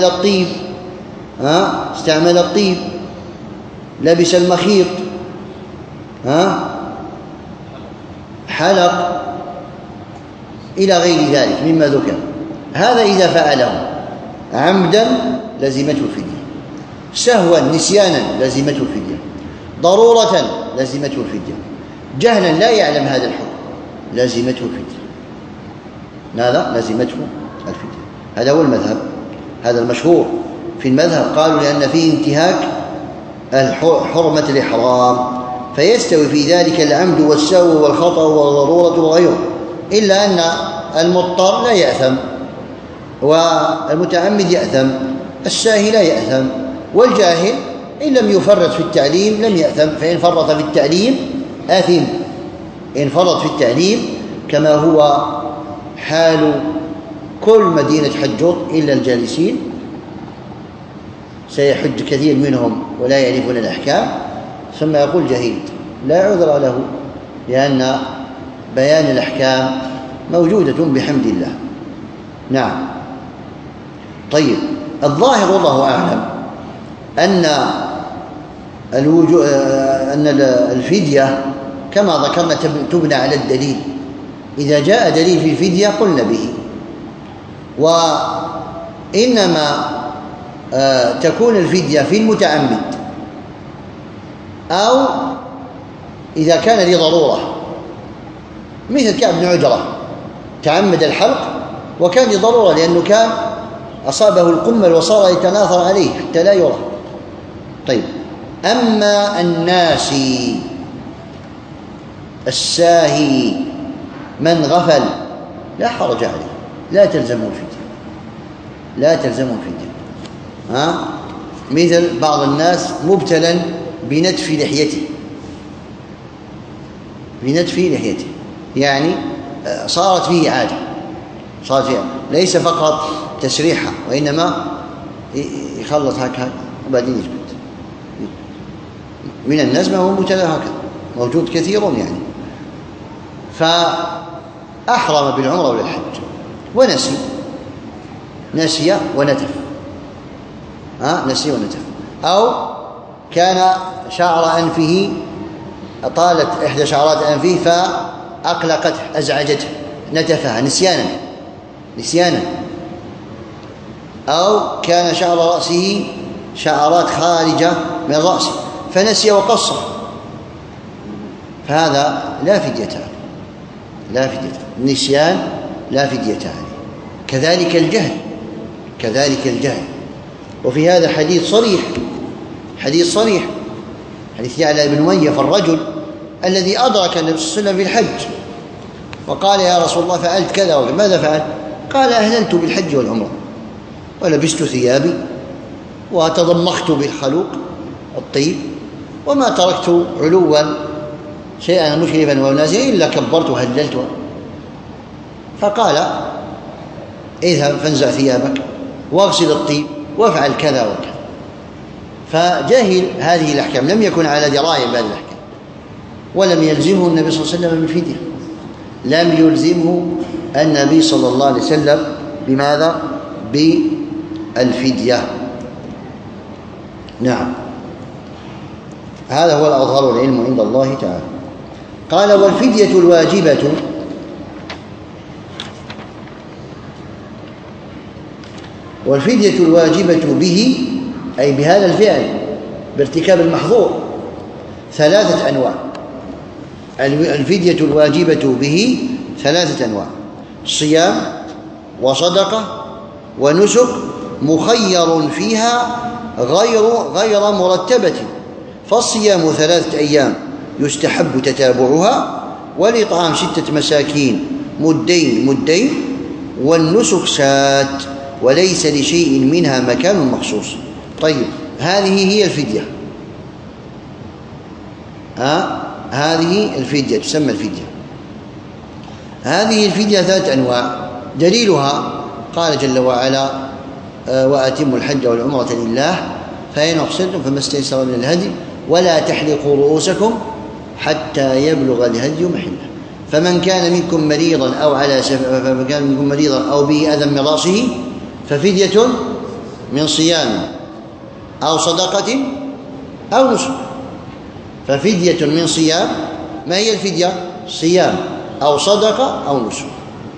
الطيب، لبس المخيط، حلق، إلى غير ذلك مما ذكر. هذا إذا فعله عمدا لزمته الفدية، سهوا نسيانا لزمته الفدية، ضرورة لزمته الفدية، جهلا لا يعلم هذا الحكم لزمته الفدية. ماذا؟ لزمته الفدية. هذا هو المذهب، هذا المشهور في المذهب. قالوا لأن فيه انتهاك حرمة الإحرام، فيستوي في ذلك العمد والسهو والخطأ والضرورة وغيره، إلا أن المضطر لا يأثم والمتعمد يأثم، الساهي لا يأثم، والجاهل إن لم يفرط في التعليم لم يأثم، فإن فرط في التعليم آثم. إن فرط في التعليم كما هو حال كل مدينة حجر إلا الجالسين، سيحج كثير منهم ولا يعرفون الأحكام، ثم يقول جهيل لا عذر له، لأن بيان الأحكام موجودة بحمد الله. نعم. طيب، الظاهر والله أعلم أن الفدية كما ذكرنا تبنى على الدليل. إذا جاء دليل في الفدية قلنا به، وإنما تكون الفدية في المتعمد أو إذا كان لضرورة، مثل كعب بن عجرة تعمد الحلق وكان لضرورة لأنه كان أصابه القمل وصار يتناثر عليه حتى لا يرى. طيب، أما الناسي الساهي من غفل لا حرج عليه، لا تلزمه الفدية، لا تلزمه الفدية. مثل بعض الناس مبتلا بنتف لحيته، بنتف لحيته، يعني صارت فيه عادة، صارت فيه ليس فقط تسريحها، وإنما يخلط هكذا وبعدين يثبت. من الناس ما هو مبتلى هكذا، موجود كثير يعني. فأحرم بالعمرة وللحج نسي ونتف، نسي ونتف. أو كان شعر أنفه طالت إحدى شعرات أنفه فأقلقته أزعجته نتفها نسيانا. أو كان شعر رأسه شعرات خارجة من رأسه فنسي وقصر، فهذا لا فدية عليه، النسيان لا فدية عليه. كذلك الجهل. وفي هذا حديث صريح، حديث يعلى بن أمية الرجل الذي أدرك النبي صلى الله عليه وسلم في الحج وقال يا رسول الله فعلت كذا وكذا. ماذا فعل؟ قال أهللت بالحج والعمرة ولبست ثيابي وتضمخت بالخلوق الطيب وما تركت علوا شيئا مشرفا ونازلا إلا كبرت وهللت. فقال اذهب فانزع ثيابك واغسل الطيب وافعل كذا وكذا. فجاهل هذه الأحكام، لم يكن على دراية بهذه الأحكام، ولم يلزمه النبي صلى الله عليه وسلم بالفدية، لم يلزمه النبي صلى الله عليه وسلم بماذا؟ بالفدية. نعم، هذا هو الأظهر العلم عند الله تعالى. قال والفدية الواجبة به، أي بهذا الفعل بارتكاب المحظور، 3 أنواع. الفدية الواجبة به 3 أنواع: صيام وصدقة ونسك، مخير فيها غير مرتبة. فالصيام 3 أيام يستحب تتابعها، والإطعام 6 مساكين مدين، والنسك شاة، وليس لشيء منها مكان مخصوص. طيب، هذه هي الفدية، هذه الفدية تسمى الفدية. هذه الفدية 3 أنواع. دليلها قال جل وعلا وأتموا الحج والعمرة لله فإن أحصرتم فما استيسر من الهدي ولا تحلقوا رؤوسكم حتى يبلغ الهدي محله. فمن كان منكم مريضا أو به أذى من رأسه ففدية من صيام أو صدقة أو نسك. ففدية من صيام، ما هي الفدية؟ صيام أو صدقة أو نسك.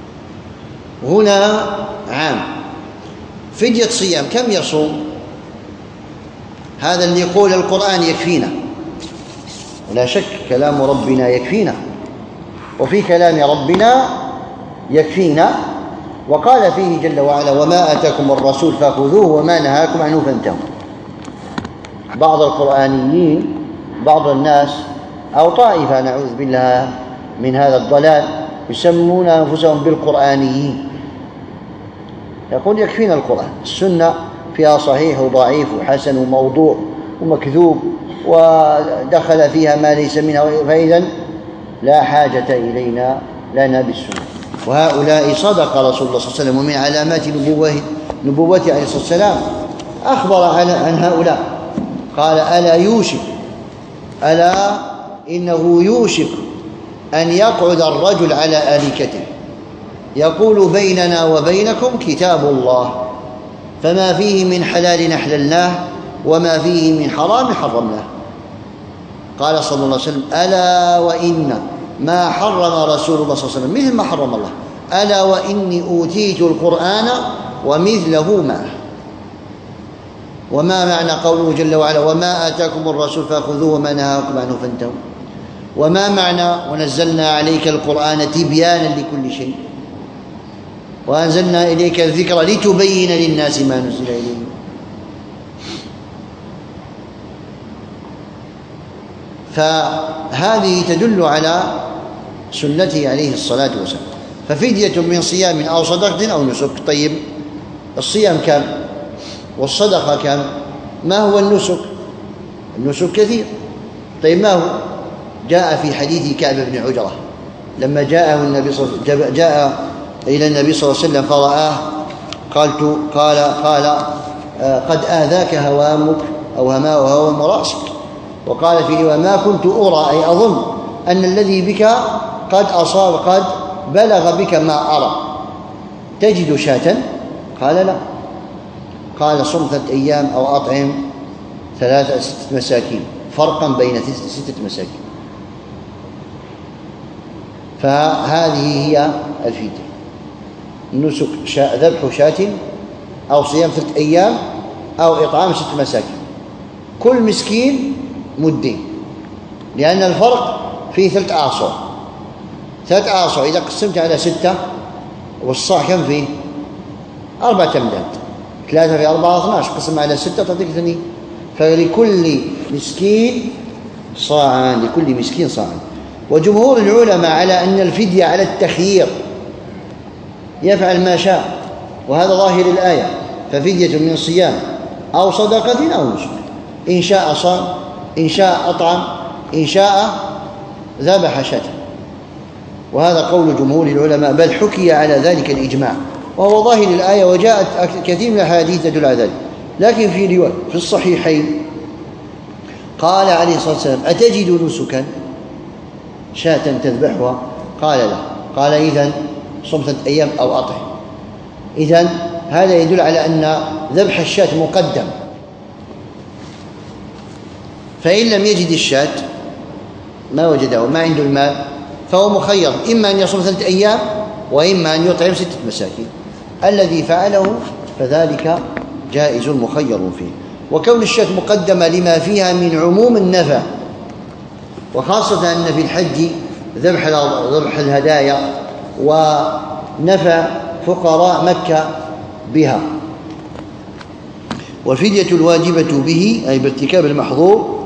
هنا عام. فدية صيام كم يصوم؟ هذا اللي يقول القرآن يكفينا، ولا شك كلام ربنا يكفينا، وفي كلام ربنا يكفينا. وقال فيه جل وعلا وما آتاكم الرسول فخذوه وما نهاكم عنه فانتهوا. بعض القرآنيين، بعض الناس أو طائفة نعوذ بالله من هذا الضلال، يسمون أنفسهم بالقرآنيين، يقول يكفينا القرآن، السنة فيها صحيح وضعيف وحسن وموضوع ومكذوب ودخل فيها ما ليس منها، فإذا لا حاجة لنا بالسنة. وهؤلاء صدق رسول الله صلى الله عليه وسلم، ومن علامات نبوته عليه الصلاة والسلام أخبر عن هؤلاء، قال ألا إنه يوشك أن يقعد الرجل على آلكته يقول بيننا وبينكم كتاب الله، فما فيه من حلال أحللناه وما فيه من حرام حرمناه. قال صلى الله عليه وسلم ألا وإن ما حرم رسول الله صلى الله عليه وسلم مثل ما حرم الله، ألا وإني أوتيت القرآن ومثله معه. وما معنى قوله جل وعلا وما آتاكم الرسول فخذوه وما نهاكم عنه فانتهوا؟ وما معنى ونزلنا عليك القرآن تبيانا لكل شيء وأنزلنا إليك الذكر لتبين للناس ما نزل إليهم؟ فهذه تدل على سنته عليه الصلاة والسلام. ففدية من صيام أو صدقة أو نسك. طيب الصيام كم والصدقة كم؟ ما هو النسك؟ النسك كثير. طيب ما هو؟ جاء في حديث كعب بن عجرة لما جاء إلى النبي صلى الله عليه وسلم فرآه قال قد آذاك هوامك أو هوام رأسك. وقال فيه وما كنت أرى أي أظن أن الذي بك قد بلغ بك ما أرى، تجد شاة؟ قال لا. قال صم 3 أيام أو أطعم 6 مساكين، فرقا بين 6 مساكين. فهذه هي الفدية. النسك ذبح شاة أو صيام 3 أيام أو إطعام 6 مساكين، كل مسكين مدين، لأن الفرق فيه 3 آصع. 3 آصع إذا قسمت على 6 والصاع كم فيه؟ 4 أمداد. 3 في 4 12، قسم على 6 تعطيك 2. فلكل مسكين صاعان، لكل مسكين صاعان. وجمهور العلماء على أن الفدية على التخيير، يفعل ما شاء، وهذا ظاهر الآية. ففدية من صيام أو صدقة أو نسك، إن شاء صام، إن شاء أطعم، إن شاء ذبح شاة. وهذا قول جمهور العلماء، بل حكي على ذلك الإجماع، وهو ظاهر الآية. وجاءت كثير من الأحاديث تدل على ذلك. لكن في رواية في الصحيحين قال عليه الصلاة والسلام أتجد نسكا شاة تذبحها؟ قال لا. قال إذن صم 3 أيام أو أطعم. إذن هذا يدل على أن ذبح الشاة مقدم. فإن لم يجد الشاة، ما وجده، ما عنده المال، فهو مخير، إما أن يصوم 3 أيام وإما أن يطعم 6 مساكين. الذي فعله فذلك جائز مخير فيه. وكون الشاة مقدمة لما فيها من عموم النفع، وخاصة أن في الحج ذبح الهدايا ونفع فقراء مكة بها. والفدية الواجبة به أي بارتكاب المحظور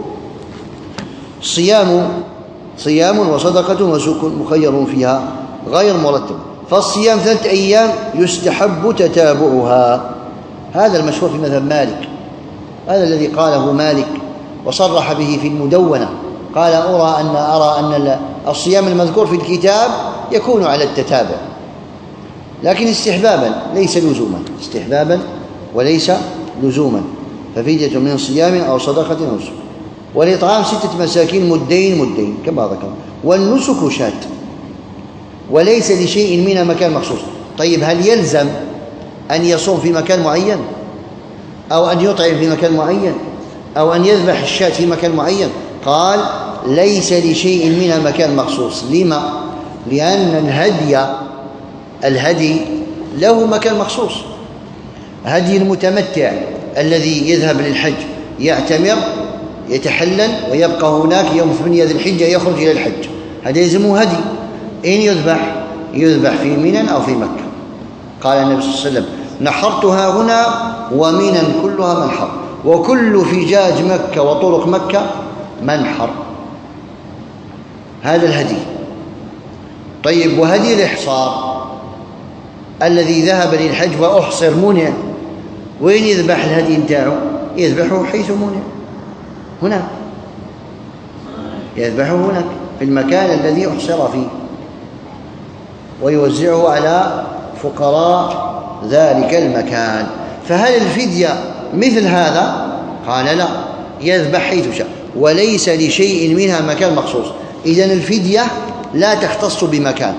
صيام وصدقة وسك مخير فيها غير مرتب. فالصيام 3 أيام يستحب تتابعها، هذا المشهور في مذهب مالك، هذا الذي قاله مالك وصرح به في المدونة. قال أرى أن الصيام المذكور في الكتاب يكون على التتابع، لكن استحبابا ليس لزوما، استحبابا وليس لزوما. ففدية من صيام أو صدقة أو نسك. والإطعام 6 مساكين مدين كما ذكر. والنسك شاة، وليس لشيء منها مكان مخصوص. طيب هل يلزم أن يصوم في مكان معين، أو أن يطعم في مكان معين، أو أن يذبح الشاة في مكان معين؟ قال ليس لشيء منها مكان مخصوص. لما؟ لأن الهدي له مكان مخصوص. هدي المتمتع الذي يذهب للحج يعتمر يتحلل ويبقى هناك يوم 8 ذي الحجة يخرج إلى الحج، هذا يلزمه هدي. إن يذبح في منى أو في مكة. قال النبي صلى الله عليه وسلم نحرتها هنا ومنى كلها منحر، وكل فجاج مكة وطرق مكة منحر. هذا الهدي. طيب وهدي الإحصار الذي ذهب للحج وأحصر منع، وين يذبح الهدي نتاعه؟ يذبحه حيث منع، هنا يذبحه هناك في المكان الذي أحصر فيه، ويوزعه على فقراء ذلك المكان. فهل الفدية مثل هذا؟ قال لا، يذبح حيث شاء وليس لشيء منها مكان مخصوص. إذن الفدية لا تختص بمكان.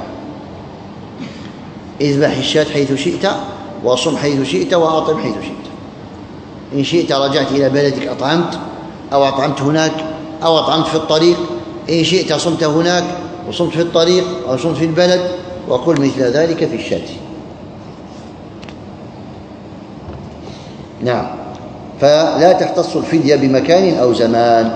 اذبح الشاة حيث شئت، وصم حيث شئت، وأطعم حيث شئت. إن شئت رجعت إلى بلدك أطعمت، أو أطعمت هناك، أو أطعمت في الطريق. إن شئت صمت هناك وصمت في الطريق، أو صمت في البلد، وقل مثل ذلك في الشاة. نعم. فلا تختص الفدية بمكان أو زمان.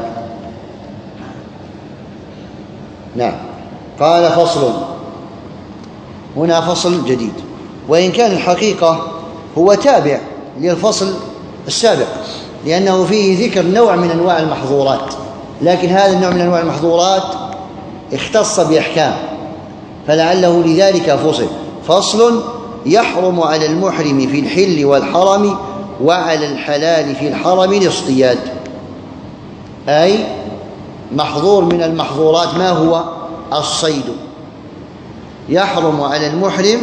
نعم. قال فصل، هنا فصل جديد، وإن كان الحقيقة هو تابع للفصل السابق، لأنه فيه ذكر نوع من أنواع المحظورات، لكن هذا النوع من أنواع المحظورات اختص بأحكام فلعله لذلك فصل. فصل: يحرم على المحرم في الحل والحرم وعلى الحلال في الحرم الاصطياد. أي محظور من المحظورات. ما هو؟ الصيد. يحرم على المحرم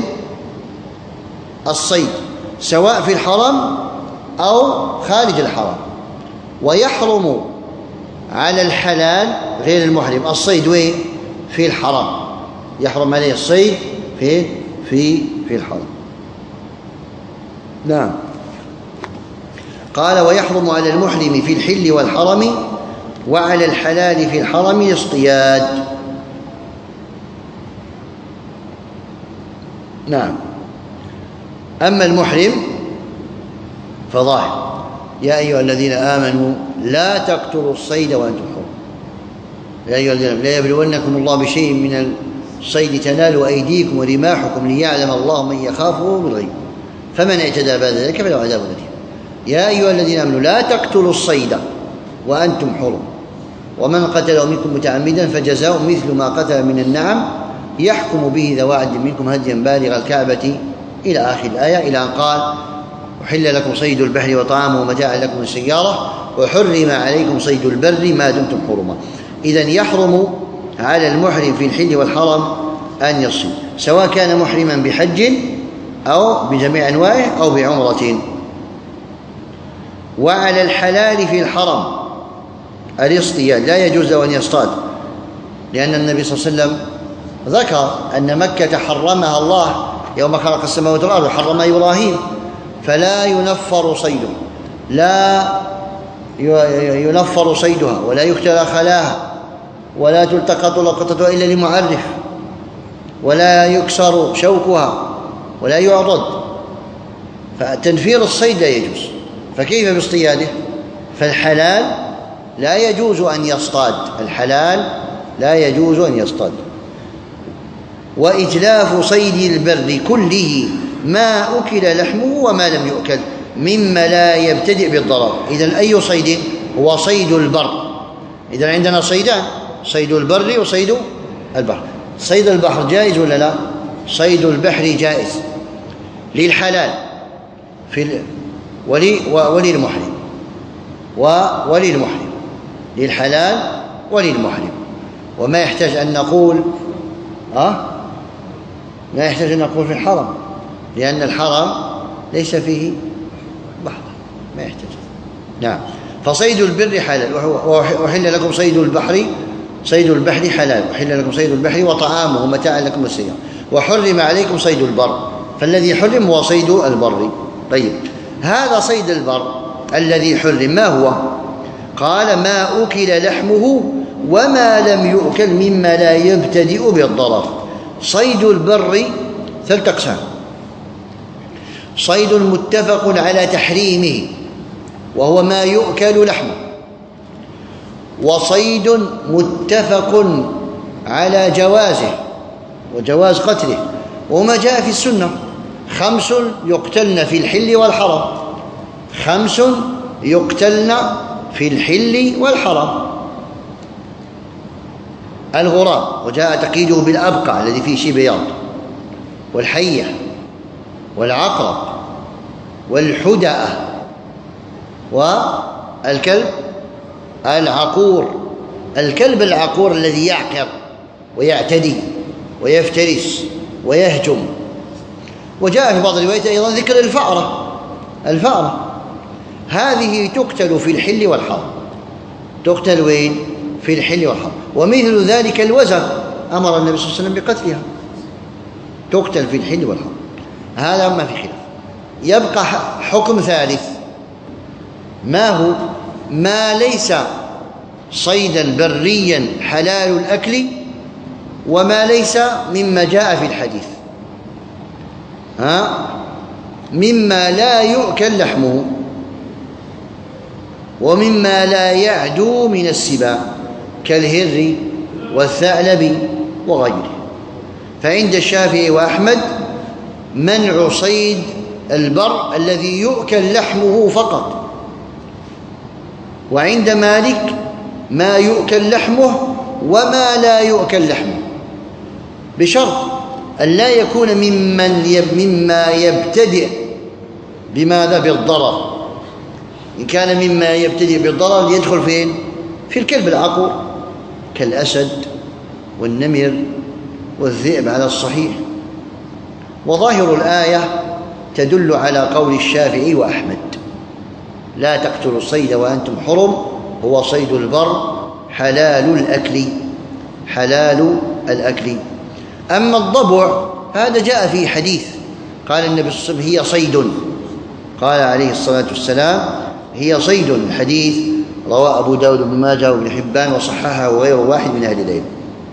الصيد سواء في الحرم أو خارج الحرم. ويحرم على الحلال غير المحرم الصيد وين؟ في الحرم. يحرم عليه الصيد في الحرم. نعم. قال: ويحرم على المحرم في الحل والحرم وعلى الحلال في الحرم الاصطياد. نعم. أما المحرم فظاهر: يا أيها الذين آمنوا لا تقتلوا الصيد وأنتم حرم. يا أيها الذين لا يبلونكم الله بشيء من الصيد تنالوا أيديكم ورماحكم ليعلم الله من يخافه بالغيب فمن اعتدى بعد ذلك فله عذاب أليم. يا أيها الذين آمنوا لا تقتلوا الصيد وأنتم حرم ومن قتله منكم متعمدا فجزاء مثل ما قتل من النعم يحكم به ذو عدل منكم هديا بالغ الكعبة إلى آخر الآية، إلى أن قال: أحل لكم صيد البحر وطعامه متاعا لكم السيارة وحرم عليكم صيد البر ما دمتم حرما. إذن يحرم على المحرم في الحل والحرم أن يصيد، سواء كان محرما بحج أو بجميع أنواعه أو بعمرة. وعلى الحلال في الحرم الاصطياد، لا يجوز له أن يصطاد، لأن النبي صلى الله عليه وسلم ذكر أن مكة حرمها الله يوم خلق السماوات والأرض وحرمها إبراهيم، فلا ينفر صيده، لا ينفر صيدها ولا يقتل خلاها ولا تلتقط لقطتها إلا لمعرف ولا يكسر شوكها ولا يعضد، فتنفير الصيد لا يجوز. فكيف باصطياده؟ فالحلال لا يجوز أن يصطاد، الحلال لا يجوز أن يصطاد. وإتلاف صيد البر كله ما أكل لحمه وما لم يؤكل مما لا يبتدئ بالضرر. إذن أي صيد؟ هو صيد البر. إذن عندنا صيدان: صيد البر وصيد البحر. صيد البحر جائز ولا لا؟ صيد البحر جائز للحلال وللمحرم للحلال وللمحرم. وما يحتاج أن نقول ما يحتاج أن نقول في الحرم، لأن الحرم ليس فيه بحر، ما يحتاج. نعم. فصيد البر حلال، وحل لكم صيد البحر حلال، وحل لكم صيد البحر وطعامه متاعا لكم السيارة، وحرم عليكم صيد البر، فالذي حرم هو صيد البر. طيب، هذا صيد البر الذي حرم ما هو؟ قال: ما أكل لحمه وما لم يؤكل مما لا يبتدئ بالضرر. صيد البر ثلاثة أقسام: صيد متفق على تحريمه وهو ما يؤكل لحمه، وصيد متفق على جوازه وجواز قتله وما جاء في السنة: 5 يقتلن في الحل والحرم، 5 يقتلن في الحل والحرم: الغراب، وجاء تقييده بالأبقع الذي فيه شيء بياض، والحية، والعقرب، والحدأة، والكلب العقور. الكلب العقور الذي يعقر ويعتدي ويفترس ويهجم. وجاء في بعض الروايات أيضا ذكر الفأرة، هذه تقتل في الحل والحرم. تقتل وين؟ في الحل والحرم. ومثل ذلك الوزغ أمر النبي صلى الله عليه وسلم بقتلها، تقتل في الحل والحرم. هذا ما في خلاف. يبقى حكم ثالث، ما هو؟ ما ليس صيدا بريا حلال الأكل وما ليس مما جاء في الحديث، مما لا يؤكل لحمه ومما لا يعدو من السباع كالهر والثعلب وغيره. فعند الشافعي وأحمد منع صيد البر الذي يؤكل لحمه فقط، وعند مالك ما يؤكل لحمه وما لا يؤكل لحمه، بشرط أن لا يكون مما يبتدئ بماذا؟ بالضرر. إن كان مما يبتدئ بالضرر يدخل فين؟ في الكلب العقور كالأسد والنمر والذئب على الصحيح. وظاهر الآية تدل على قول الشافعي وأحمد: لا تقتلوا الصيد وأنتم حرم، هو صيد البر حلال الأكل. أما الضبع هذا جاء في حديث، قال النبي صلى الله عليه وسلم: هي صيد، قال عليه الصلاة والسلام: هي صيد. الحديث رواه أبو داود بن ماجه وابن حبان وصححه غير واحد من أهل العلم.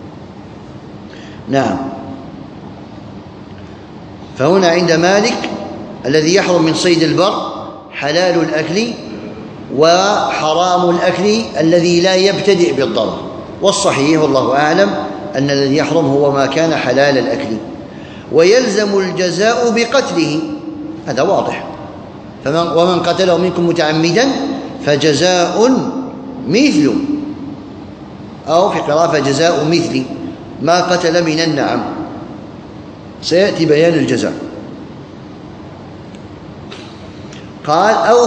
نعم. فهنا عند مالك الذي يحرم من صيد البر حلال الأكل، وحرام الأكل الذي لا يبتدئ بالضرر. والصحيح والله أعلم أن الذي يحرم هو ما كان حلال الأكل، ويلزم الجزاء بقتله، هذا واضح. ومن قتله منكم متعمدا فجزاء مثل، أو في قراءة فجزاء مثل ما قتل من النعم، سيأتي بيان الجزاء. قال: أو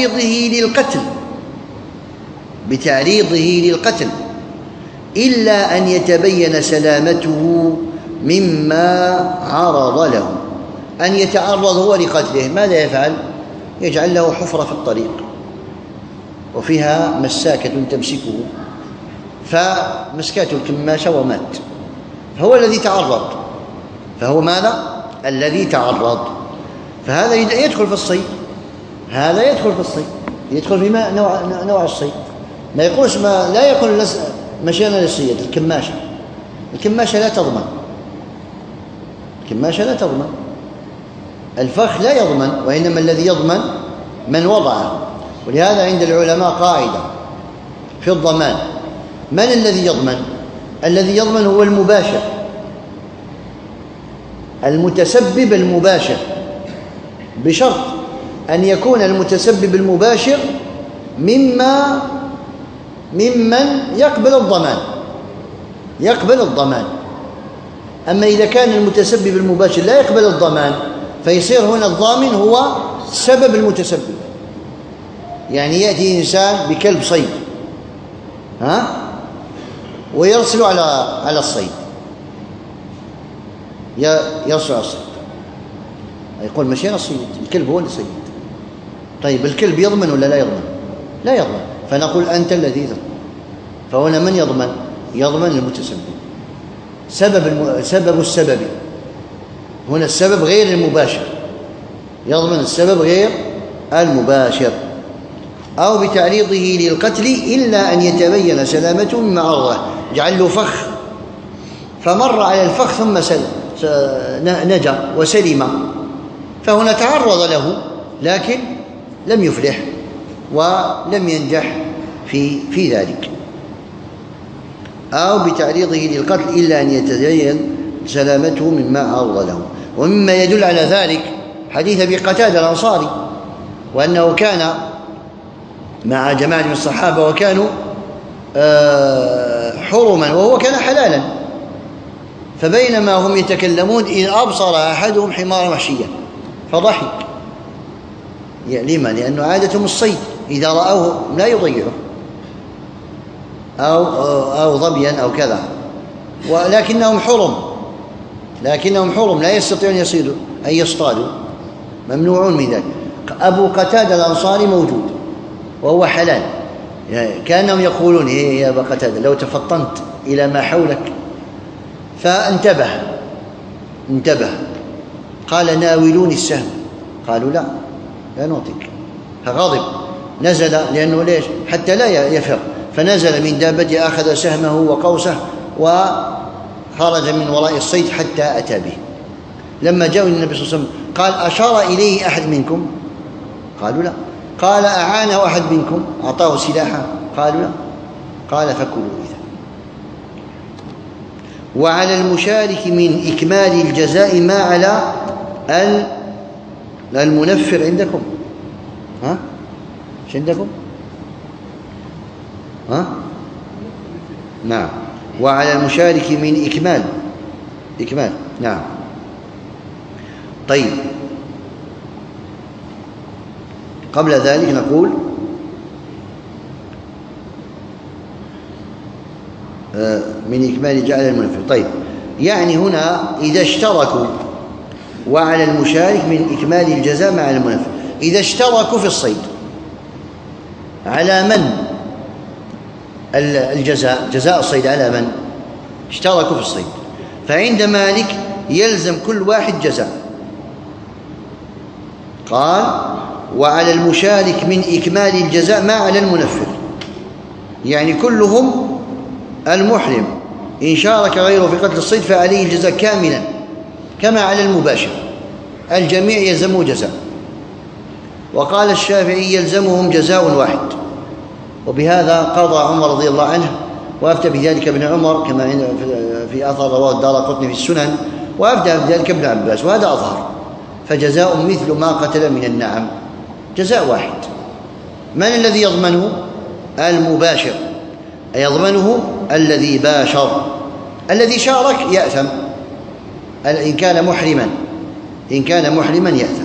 بتعريضه للقتل إلا أن يتبين سلامته مما عرض له. أن يتعرض هو لقتله، ماذا يفعل؟ يجعل له حفرة في الطريق وفيها مساكة تمسكه، فمسكته الكماشة ومات. هو الذي تعرض، فهو ماذا؟ الذي تعرض. فهذا يدخل في الصيد، هذا يدخل في الصيد، يدخل في نوع الصيد. ما يقولش لا يقول مشينا للصيد. الكماشة لا تضمن، الفخ لا يضمن، وإنما الذي يضمن من وضعه. ولهذا عند العلماء قاعدة في الضمان: من الذي يضمن؟ الذي يضمن هو المباشر، المتسبب المباشر، بشرط أن يكون المتسبب المباشر ممن يقبل الضمان. أما إذا كان المتسبب المباشر لا يقبل الضمان، فيصير هنا الضامن هو سبب المتسبب. يعني يأتي إنسان بكلب صيد ويرسل على الصيد، يرسل على الصيد، يقول مشينا الصيد، الكلب هو اللي صيد. طيب الكلب يضمن ولا لا يضمن؟ لا يضمن. فنقول أنت الذي يضمن. فهنا من يضمن؟ يضمن المتسبب. سبب السبب هنا السبب غير المباشر، يضمن السبب غير المباشر. أو بتعريضه للقتل إلا أن يتبين سلامته مما عرضه، جعل له فخ فمر على الفخ ثم نجا وسلم، فهنا تعرض له لكن لم يفلح ولم ينجح في ذلك. أو بتعريضه للقتل إلا أن يتبين سلامته مما عرض له. ومما يدل على ذلك حديث أبي قتادة الأنصاري، وأنه كان مع جماعة من الصحابة وكانوا حرما وهو كان حلالا، فبينما هم يتكلمون إذ أبصر أحدهم حمارا وحشيا فضحك. لما؟ لأنه عادتهم الصيد، إذا رأوه لا يضيعه، أو ظبيا أو كذا، ولكنهم حرم لا يستطيعون أن يصطادوا، ممنوعون من ذلك. أبو قتادة الأنصاري موجود وهو حلال، يعني كأنهم يقولون: يا أبا قتادة لو تفطنت إلى ما حولك. فانتبه قال: ناولوني السهم. قالوا: لا نعطيك. فغضب، نزل، لأنه ليش؟ حتى لا يفر، فنزل من دابته أخذ سهمه وقوسه وخرج من وراء الصيد حتى أتى به. لما جاءوا النبي صلى الله عليه وسلم قال: أشار إليه أحد منكم؟ قالوا: لا. قال: أعانه أحد منكم؟ أعطاه سلاحا؟ قالوا: لا. قال: فكلوا إذا. وعلى المشارك من إكمال الجزاء ما على المنفر عندكم. ايش عندكم؟ نعم. وعلى المشارك من إكمال. نعم. طيب، قبل ذلك نقول من إكمال جعل المنفر. طيب، يعني هنا إذا اشتركوا، وعلى المشارك من إكمال الجزاء مع المنفر. إذا اشتركوا في الصيد، على من الجزاء؟ جزاء الصيد على من؟ اشتركوا في الصيد، فعند مالك يلزم كل واحد جزاء. قال: وعلى المشارك من إكمال الجزاء ما على المنفر، يعني كلهم. المحرم إن شارك غيره في قتل الصيد فعليه الجزاء كاملا كما على المباشر، الجميع يلزمه جزاء. وقال الشافعي: يلزمهم جزاء واحد. وبهذا قضى عمر رضي الله عنه، وأفتى بذلك ابن عمر كما في أثر رواه الدارقطني في السنن، وأفتى بذلك ابن عباس، وهذا أظهر. فجزاء مثل ما قتل من النعم، جزاء واحد. من الذي يضمنه؟ المباشر، يضمنه الذي باشر. الذي شارك يأثم إن كان محرما يأثم.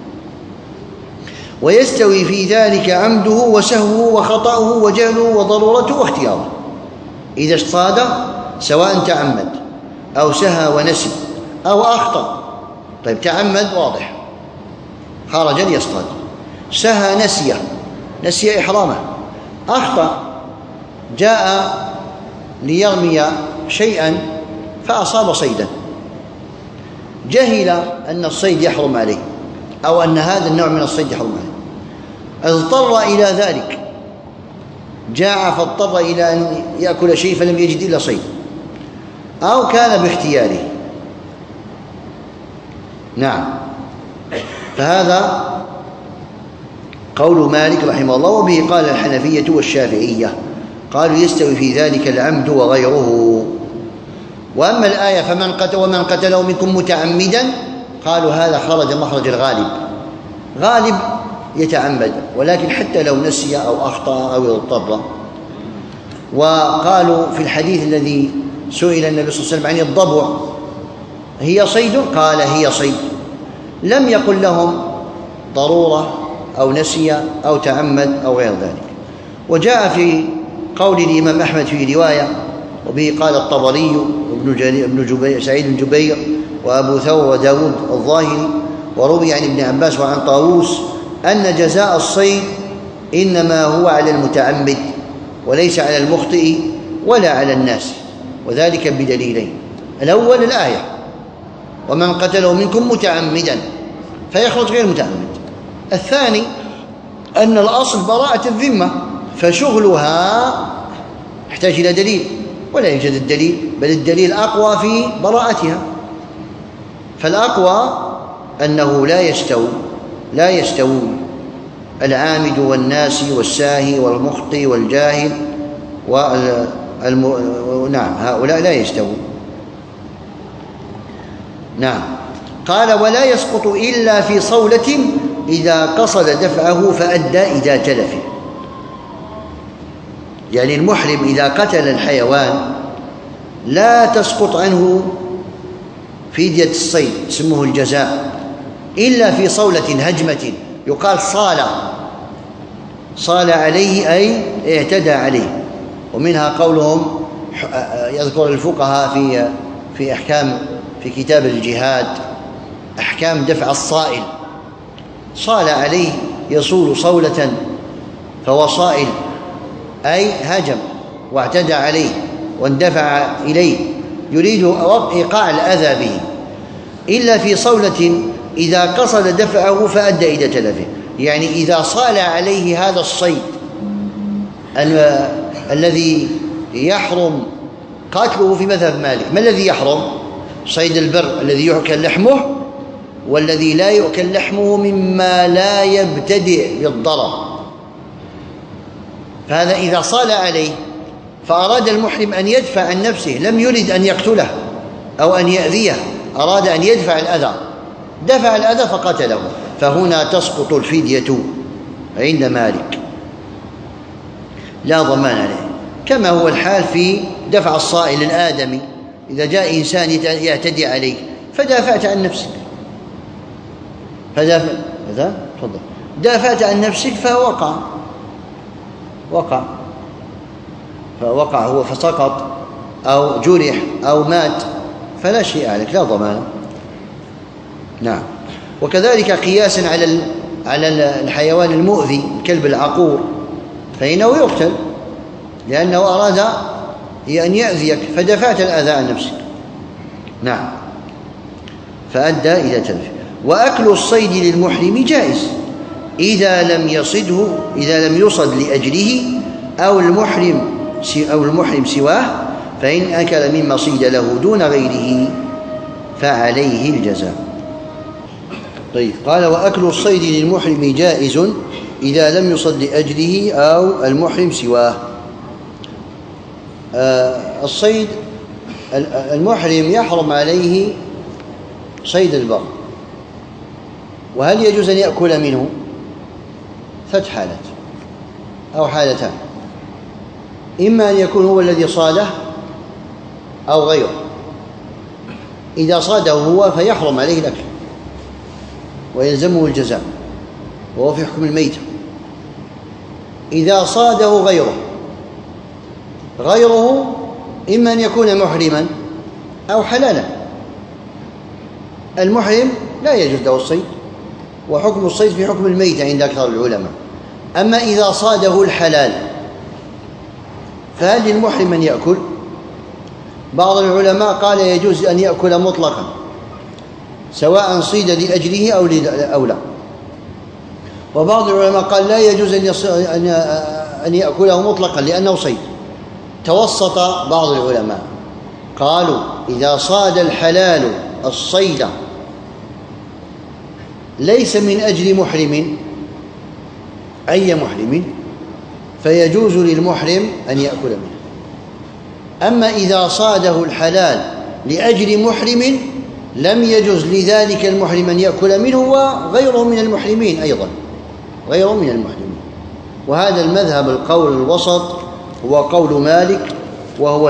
ويستوي في ذلك عمده وسهوه وخطأه وجهله وضرورته واختياره. إذا اصطاد سواء تعمد أو سهى ونسي أو أخطأ. طيب، تعمد واضح، خرج ليصطاد. سهى نسي إحرامه. أخطأ، جاء ليرمي شيئا فأصاب صيدا، جهل أن الصيد يحرم عليه، أو أن هذا النوع من الصيد يحرم عليه، اضطر إلى ذلك، جاع فاضطر إلى أن يأكل شيء فلم يجد إلا صيد، أو كان باختياره. نعم، فهذا قول مالك رحمه الله. وبه قال الحنفية والشافعية، قالوا يستوي في ذلك العمد وغيره. وأما الآية ومن قتله منكم متعمدا، قالوا هذا خرج مخرج الغالب، غالب يتعمد، ولكن حتى لو نسي أو أخطأ أو اضطر. وقالوا في الحديث الذي سئل النبي صلى الله عليه وسلم عن الضبع: هي صيد؟ قال: هي صيد. لم يقل لهم ضرورة أو نسي أو تعمد أو غير ذلك. وجاء في قول الإمام أحمد في رواية، وبه قال الطبري وابن جبير سعيد بن جبير وأبو ثور وداود الظاهري، وروي عن ابن عباس وعن طاووس أن جزاء الصيد إنما هو على المتعمد وليس على المخطئ ولا على الناس، وذلك بدليلين: الأول الآية: ومن قتله منكم متعمدا، فيخرج غير متعمد. الثاني أن الأصل براءة الذمة، فشغلها يحتاج إلى دليل، ولا يوجد الدليل، بل الدليل أقوى في براءتها. فالأقوى أنه لا يستوون العامد والناسي والساهي والمخطئ والجاهل نعم، هؤلاء لا يستوون. نعم. قال: ولا يسقط إلا في صولة إذا قصد دفعه فأدى إذا تلف. يعني المحرم إذا قتل الحيوان لا تسقط عنه فدية الصيد، اسمه الجزاء، إلا في صولة هجمة، يقال صال عليه أي اعتدى عليه. ومنها قولهم، يذكر الفقهاء في أحكام في كتاب الجهاد أحكام دفع الصائل: صال عليه يصول صولة، فهو صائل أي هجم واعتدى عليه واندفع إليه، يريد إيقاع الأذى به. إلا في صولة إذا قصد دفعه فأدى إلى تلفه، يعني إذا صال عليه هذا الصيد الذي يحرم قتله في مذهب مالك. ما الذي يحرم؟ صيد البر الذي يؤكل لحمه، والذي لا يؤكل لحمه مما لا يبتدئ بالضرر. فهذا إذا صال عليه فأراد المحرم أن يدفع عن نفسه، لم يرد أن يقتله أو أن يأذيه، أراد أن يدفع الأذى، دفع الأذى فقتله، فهنا تسقط الفدية عند مالك، لا ضمان عليه، كما هو الحال في دفع الصائل الآدمي. إذا جاء إنسان يعتدي عليك فدافعت عن نفسك، دافعت عن نفسك فوقع هو فسقط أو جرح أو مات فلا شيء عليك، لا ضمان. نعم. وكذلك قياسا على الحيوان المؤذي الكلب العقور فإنه يقتل لأنه أراد أن يأذيك فدفعت الأذى عن نفسك. نعم. فأدى إلى تلف. وأكل الصيد للمحرم جائز إذا لم يصد لأجله أو المحرم سواه، فإن أكل مما صيد له دون غيره فعليه الجزاء. طيب، قال وأكل الصيد للمحرم جائز إذا لم يصد لأجله أو المحرم سواه. الصيد المحرم يحرم عليه صيد البر، وهل يجوز أن يأكل منه؟ 3 حالات أو حالتان، إما أن يكون هو الذي صاده أو غيره. إذا صاده هو فيحرم عليه الأكل ويلزمه الجزاء وهو في حكم الميتة. إذا صاده غيره إما أن يكون محرما أو حلالا. المحرم لا يجوز له الصيد، وحكم الصيد في حكم الميتة عند أكثر العلماء. أما إذا صاده الحلال فهل للمحرم أن يأكل؟ بعض العلماء قال يجوز أن يأكل مطلقا سواء صيد لأجله أو لا، وبعض العلماء قال لا يجوز أن يأكله مطلقا لأنه صيد. توسط بعض العلماء قالوا إذا صاد الحلال الصيد ليس من أجل محرم أي محرم فيجوز للمحرم أن يأكل منه. أما إذا صاده الحلال لأجل محرم لم يجوز لذلك المحرم أن يأكل منه وغيره من المحرمين أيضا، غيره من المحرمين. وهذا المذهب القول الوسط هو قول مالك، وهو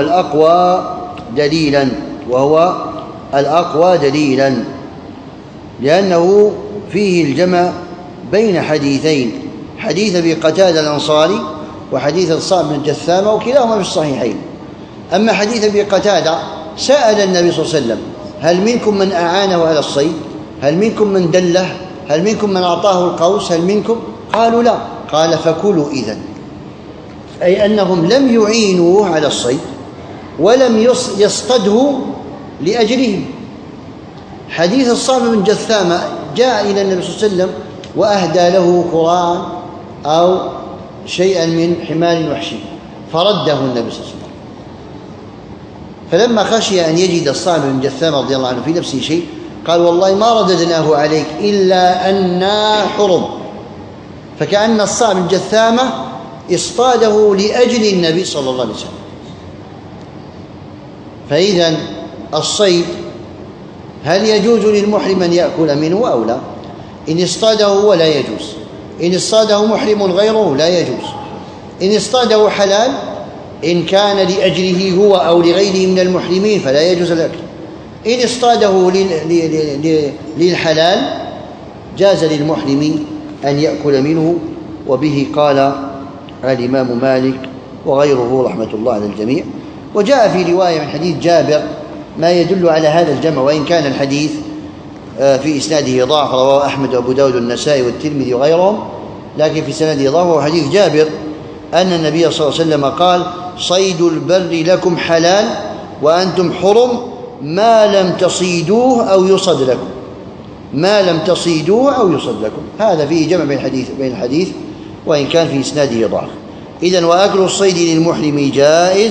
الأقوى دليلا لأنه فيه الجمع بين حديثين، حديث أبي قتادة الأنصاري وحديث الصعب بن جثامة، وكلاهما في الصحيحين. أما حديث أبي قتادة سأل النبي صلى الله عليه وسلم هل منكم من أعانه على الصيد؟ هل منكم من دله؟ هل منكم من أعطاه القوس؟ هل منكم؟ قالوا لا. قال فكلوا إذن، أي أنهم لم يعينوه على الصيد ولم يصطده لأجلهم. حديث الصعب بن جثامة جاء إلى النبي صلى الله عليه وسلم وأهدى له قراعا أو شيئا من حمار وحشي فرده النبي صلى الله عليه وسلم. فلما خشي أن يجد الصعب بن جثامة رضي الله عنه في نفسه شيء قال والله ما رددناه عليك إلا أننا حرم. فكأن الصعب بن جثامة اصطاده لأجل النبي صلى الله عليه وسلم. فإذا الصيد هل يجوز للمحرم أن يأكل منه أو لا؟ إن اصطاده هو لا يجوز، إن اصطاده محرم غيره لا يجوز، إن اصطاده حلال إن كان لأجله هو أو لغيره من المحرمين فلا يجوز الأكل. إن اصطاده للحلال جاز للمحرم أن يأكل منه. وبه قال الإمام مالك وغيره رحمة الله على الجميع. وجاء في رواية من حديث جابر ما يدل على هذا الجمع، وإن كان الحديث في إسناده ضعف، رواه أحمد وأبو داود والنسائي والترمذي وغيرهم، لكن في سنده ضعف. وهو حديث جابر أن النبي صلى الله عليه وسلم قال صيد البر لكم حلال وأنتم حرم ما لم تصيدوه أو يصد لكم، ما لم تصيدوه أو يصد لكم. هذا فيه جمع بين الحديث وإن كان في إسناده ضعف. إذن وأكل الصيد للمحرم جائز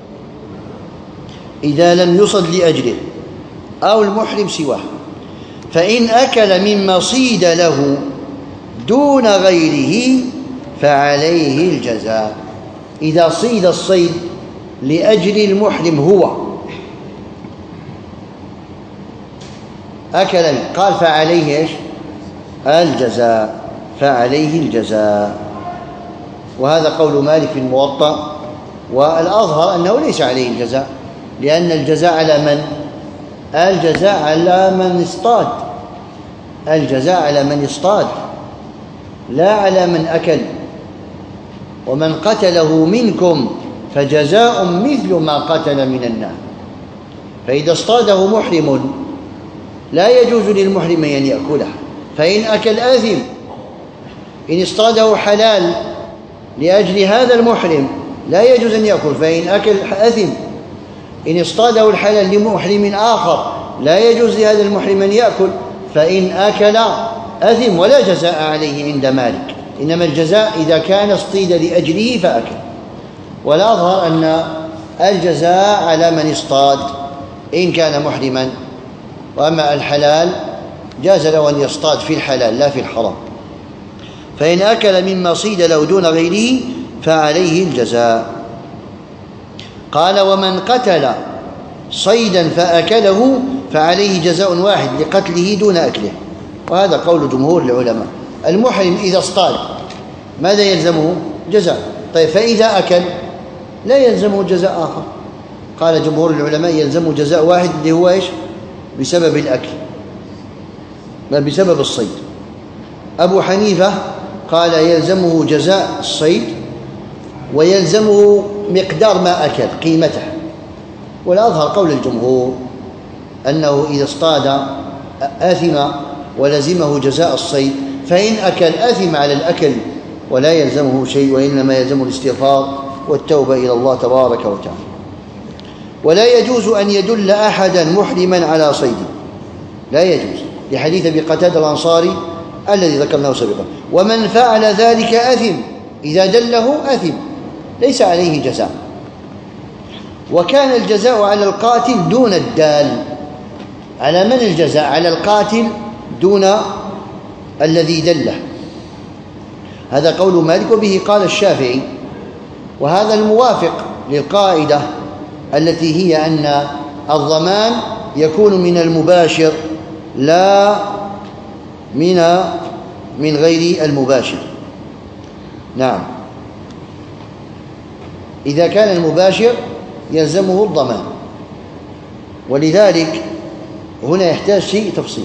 إذا لم يصد لأجله أو المحرم سواه، فإن أكل مما صيد له دون غيره فعليه الجزاء. إذا صيد الصيد لأجل المحرم هو أكل قال فعليه إيش؟ الجزاء، فعليه الجزاء. وهذا قول مالك في الموطأ، والأظهر أنه ليس عليه الجزاء، لأن الجزاء على من؟ الجزاء على من اصطاد. الجزاء على من اصطاد لا على من أكل. ومن قتله منكم فجزاء مثل ما قتل من النعم. فإذا اصطاده محرم لا يجوز للمحرم أن يأكله، فإن أكل آثم. إن اصطاده حلال لأجل هذا المحرم لا يجوز أن يأكل، فإن أكل آثم. إن اصطاده الحلال لمحرم آخر لا يجوز لهذا المحرم أن يأكل، فإن أكل آثم ولا جزاء عليه عند مالك، إنما الجزاء إذا كان اصطيد لأجله فأكل. والأظهر أن الجزاء على من اصطاد إن كان محرما، وأما الحلال جاز له أن يصطاد في الحلال لا في الحرام. فإن أكل مما صيد له دون غيره فعليه الجزاء. قال: ومن قتل صيدا فأكله فعليه جزاء واحد لقتله دون أكله. وهذا قول جمهور العلماء. المحرم إذا اصطاد ماذا يلزمه؟ جزاء. طيب فإذا أكل لا يلزمه جزاء آخر. قال جمهور العلماء يلزمه جزاء واحد اللي هو إيش؟ بسبب الأكل، لا بسبب الصيد. أبو حنيفة قال يلزمه جزاء الصيد ويلزمه مقدار ما أكل قيمته. والأظهر قول الجمهور أنه إذا اصطاد آثم ولزمه جزاء الصيد، فإن أكل آثم على الأكل ولا يلزمه شيء، وإنما يلزمه الاستغفار والتوبة إلى الله تبارك وتعالى. ولا يجوز أن يدل أحدا محرما على صيده، لا يجوز، لحديث أبي قتادة الأنصاري الذي ذكرناه سابقا. ومن فعل ذلك أثم، إذا دله أثم ليس عليه جزاء. وكان الجزاء على القاتل دون الدال. على من الجزاء؟ على القاتل دون الذي دله. هذا قول مالك، وبه قال الشافعي. وهذا الموافق للقاعدة التي هي أن الضمان يكون من المباشر لا من غير المباشر. نعم، إذا كان المباشر يلزمه الضمان. ولذلك هنا يحتاج شيء تفصيل.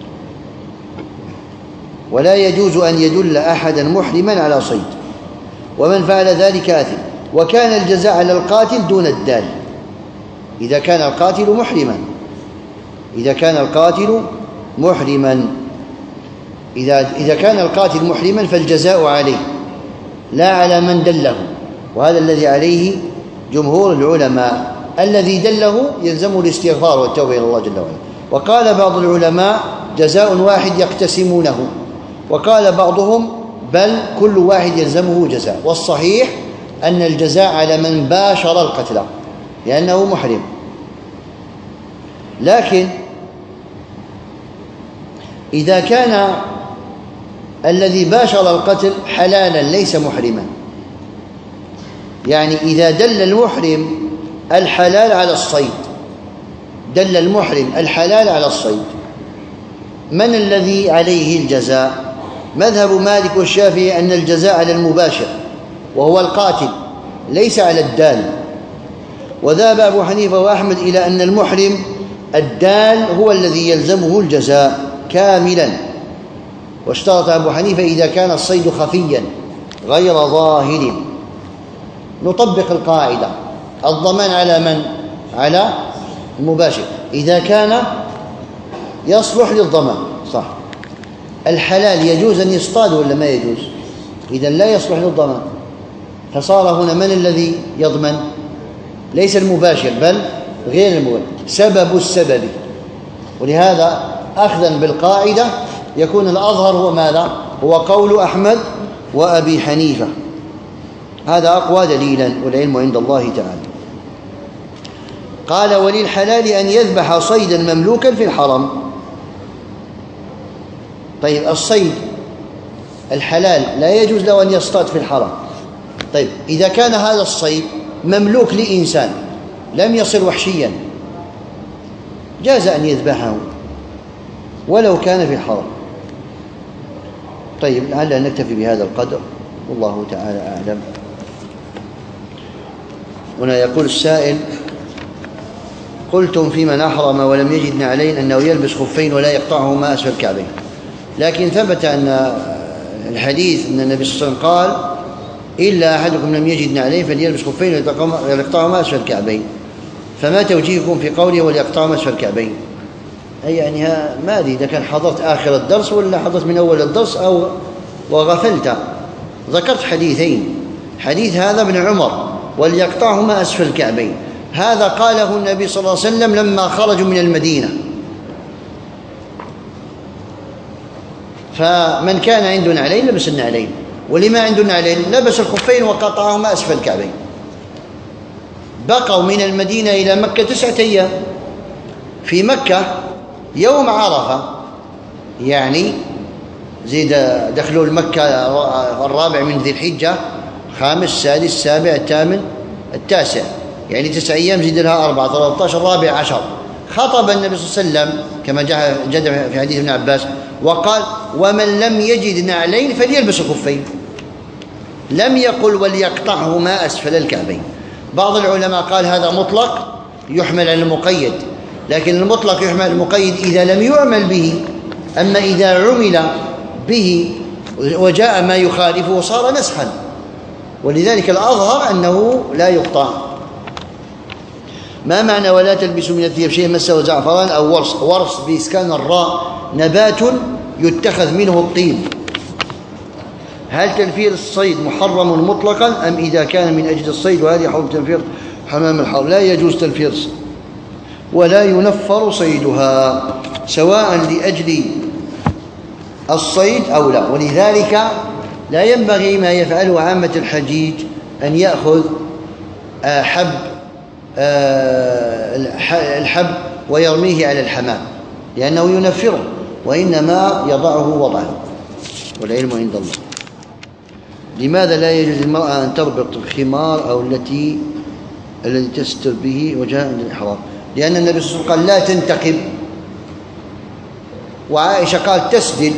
ولا يجوز أن يدل أحدا محرما على صيد، ومن فعل ذلك آثم. وكان الجزاء على القاتل دون الدال، إذا كان القاتل محرما. إذا كان القاتل محرما إذا كان القاتل محرما فالجزاء عليه لا على من دله. وهذا الذي عليه جمهور العلماء. الذي دله يلزمه الاستغفار والتوبة إلى الله جل وعلا. وقال بعض العلماء جزاء واحد يقتسمونه، وقال بعضهم بل كل واحد يلزمه جزاء. والصحيح أن الجزاء على من باشر القتل لأنه محرم. لكن إذا كان الذي باشر القتل حلالا ليس محرما، يعني إذا دل المحرم الحلال على الصيد، دل المحرم الحلال على الصيد، من الذي عليه الجزاء؟ مذهب مالك والشافعي أن الجزاء على المباشر وهو القاتل ليس على الدال. وذهب أبو حنيفة وأحمد إلى أن المحرم الدال هو الذي يلزمه الجزاء كاملا. واشترط أبو حنيفة إذا كان الصيد خفيا غير ظاهر. نطبق القاعدة، الضمان على من؟ على المباشر. إذا كان يصلح للضمان صح. الحلال يجوز أن يصطاد ولا ما يجوز؟ إذا لا يصلح للضمان، فصار هنا من الذي يضمن؟ ليس المباشر بل غير المباشر، سبب السبب. ولهذا أخذا بالقاعدة يكون الأظهر هو ماذا؟ هو قول أحمد وأبي حنيفة. هذا أقوى دليلا، والعلم عند الله تعالى. قال وللحلال أن يذبح صيدا مملوكا في الحرم. طيب الصيد الحلال لا يجوز له أن يصطاد في الحرم. طيب إذا كان هذا الصيد مملوك لإنسان لم يصل وحشيا جاز أن يذبحه ولو كان في الحرم. طيب لعلنا نكتفي بهذا القدر، والله تعالى أعلم. هنا يقول السائل: قلتم في من أحرم ولم يجد نعلين أنه يلبس خفين ولا يقطعهما أسفل الكعبين. لكن ثبت أن الحديث أن النبي صلى الله عليه وسلم قال إلا أحدكم لم يجد نعلين فليلبس خفين وليقطعهما أسفل الكعبين. فما توجيهكم في قوله وليقطعهما أسفل الكعبين؟ أي يعني ما أدري إذا كان حضرت آخر الدرس ولا حضرت من أول الدرس أو وغفلت. ذكرت حديثين، حديث هذا ابن عمر وليقطعهما أسفل الكعبين، هذا قاله النبي صلى الله عليه وسلم لما خرجوا من المدينة، فمن كان عنده نعلين لبس النعلين، ولما عنده نعلين لبس الخفين وقطعهما أسفل الكعبين. بقوا من المدينة إلى مكة 9 أيام. في مكة يوم عرفة يعني زيد دخلوا المكة 4 من ذي الحجة 5 6 7 8 9، يعني 9 أيام زيد لها 4 13 14 10. خطب النبي صلى الله عليه وسلم كما جاء في حديث ابن عباس وقال ومن لم يجد نعلين فليلبس الخفين، لم يقل وليقطعهما أسفل الكعبين. بعض العلماء قال هذا مطلق يحمل على المقيد، لكن المطلق يحمل على المقيد إذا لم يعمل به، أما إذا عمل به وجاء ما يخالفه صار نسخا، ولذلك الأظهر أنه لا يقطع. ما معنى ولا تلبسوا من الثياب شيء مسه زعفران أو ورص؟ ورص بإسكان الراء نبات يتخذ منه الطيب. هل تنفير الصيد محرم مطلقا أم إذا كان من أجل الصيد؟ وهذه حرم تنفير حمام الحر. لا يجوز تنفير ولا ينفر صيدها سواء لأجل الصيد أو لا، ولذلك لا ينبغي ما يفعله عامة الحجيج أن يأخذ الحب ويرميه على الحمام لأنه ينفره، وإنما يضعه وضعه، والعلم عند الله. لماذا لا يجوز للمرأة أن تربط الخمار أو الذي تستر به وجهها عند الإحرام؟ لأن النبي صلى الله عليه وسلم قال لا تنتقب، وعائشة قال تسدل،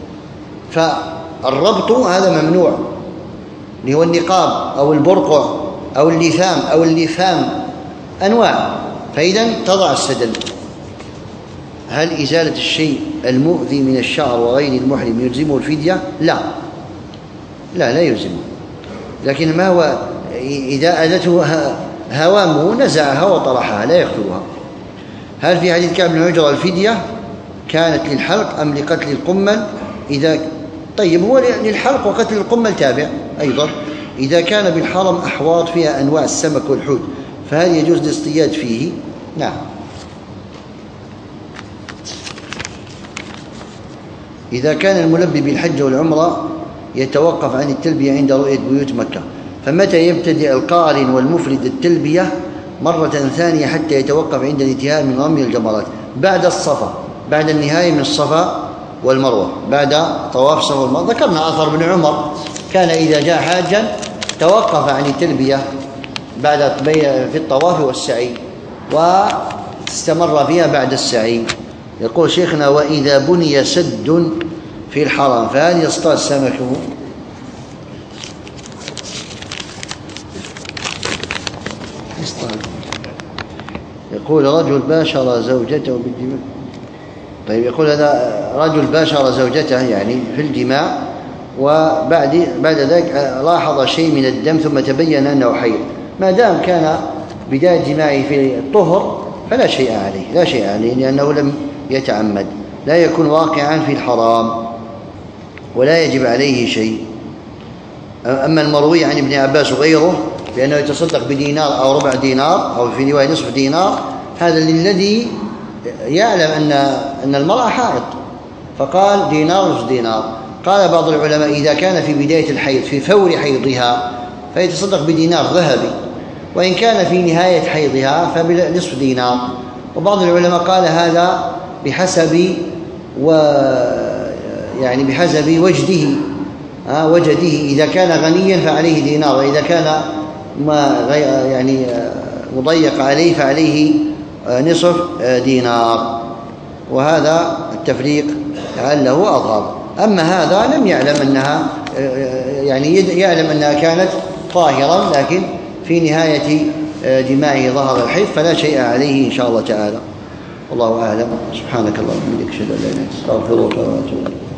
فالربط هذا ممنوع اللي هو النقاب أو البرقع أو اللثام أو اللفام أنواع، فإذا تضع السدل. هل إزالة الشيء المؤذي من الشعر وغير المحرم يلزمه الفدية؟ لا يلزمه، لكن ما هو إذا أذته هوامه نزعها وطرحها لا يقتلها. هل في حديث كعب بن عجرة الفدية كانت للحلق أم لقتل القمل؟ طيب هو للحلق وقتل القمل تابع أيضا. إذا كان بالحرم أحواض فيها أنواع السمك والحوت فهل يجوز الاصطياد فيه؟ نعم. إذا كان الملبي بالحج والعمرة يتوقف عن التلبية عند رؤية بيوت مكة، فمتى يبتدئ القارن والمفرد التلبية مرة ثانية حتى يتوقف عند الانتهاء من رمي الجمرات؟ بعد الصفا، بعد النهاية من الصفا والمروة، بعد طواف الصفا والمروة. ذكرنا أثر ابن عمر كان إذا جاء حاجا توقف عن التلبية في الطواف والسعي واستمر فيها بعد السعي. يقول شيخنا وإذا بني سد في الحرم فهل يصطاد سمكه؟ يقول رجل باشر زوجته بالجماع. طيب يقول هذا رجل باشر زوجته يعني في الجماع وبعد ذلك لاحظ شيء من الدم ثم تبين أنه حيض، ما دام كان بداية جماعه في الطهر فلا شيء عليه لأنه لم يتعمد، لا يكون واقعا في الحرام ولا يجب عليه شيء. أما المروي عن ابن عباس وغيره بأنه يتصدق بدينار أو ربع دينار أو في رواية نصف دينار، هذا للذي يعلم أن المرأة حائض فقال دينار نصف دينار. قال بعض العلماء إذا كان في بداية الحيض في فور حيضها فيتصدق بدينار ذهبي، وإن كان في نهاية حيضها فبنصف دينار. وبعض العلماء قال هذا بحسب وجده إذا كان غنيا فعليه دينار، وإذا كان مضيق عليه فعليه نصف دينار، وهذا التفريق لعله أظهر. أما هذا لم يعلم أنها يعلم أنها كانت طاهرا لكن في نهاية جماعه ظهر الحيض فلا شيء عليه إن شاء الله تعالى. والله أعلم. سبحانك اللهم وبحمدك أشهد أن لا إله إلا أنت أستغفرك وأتوب إليك.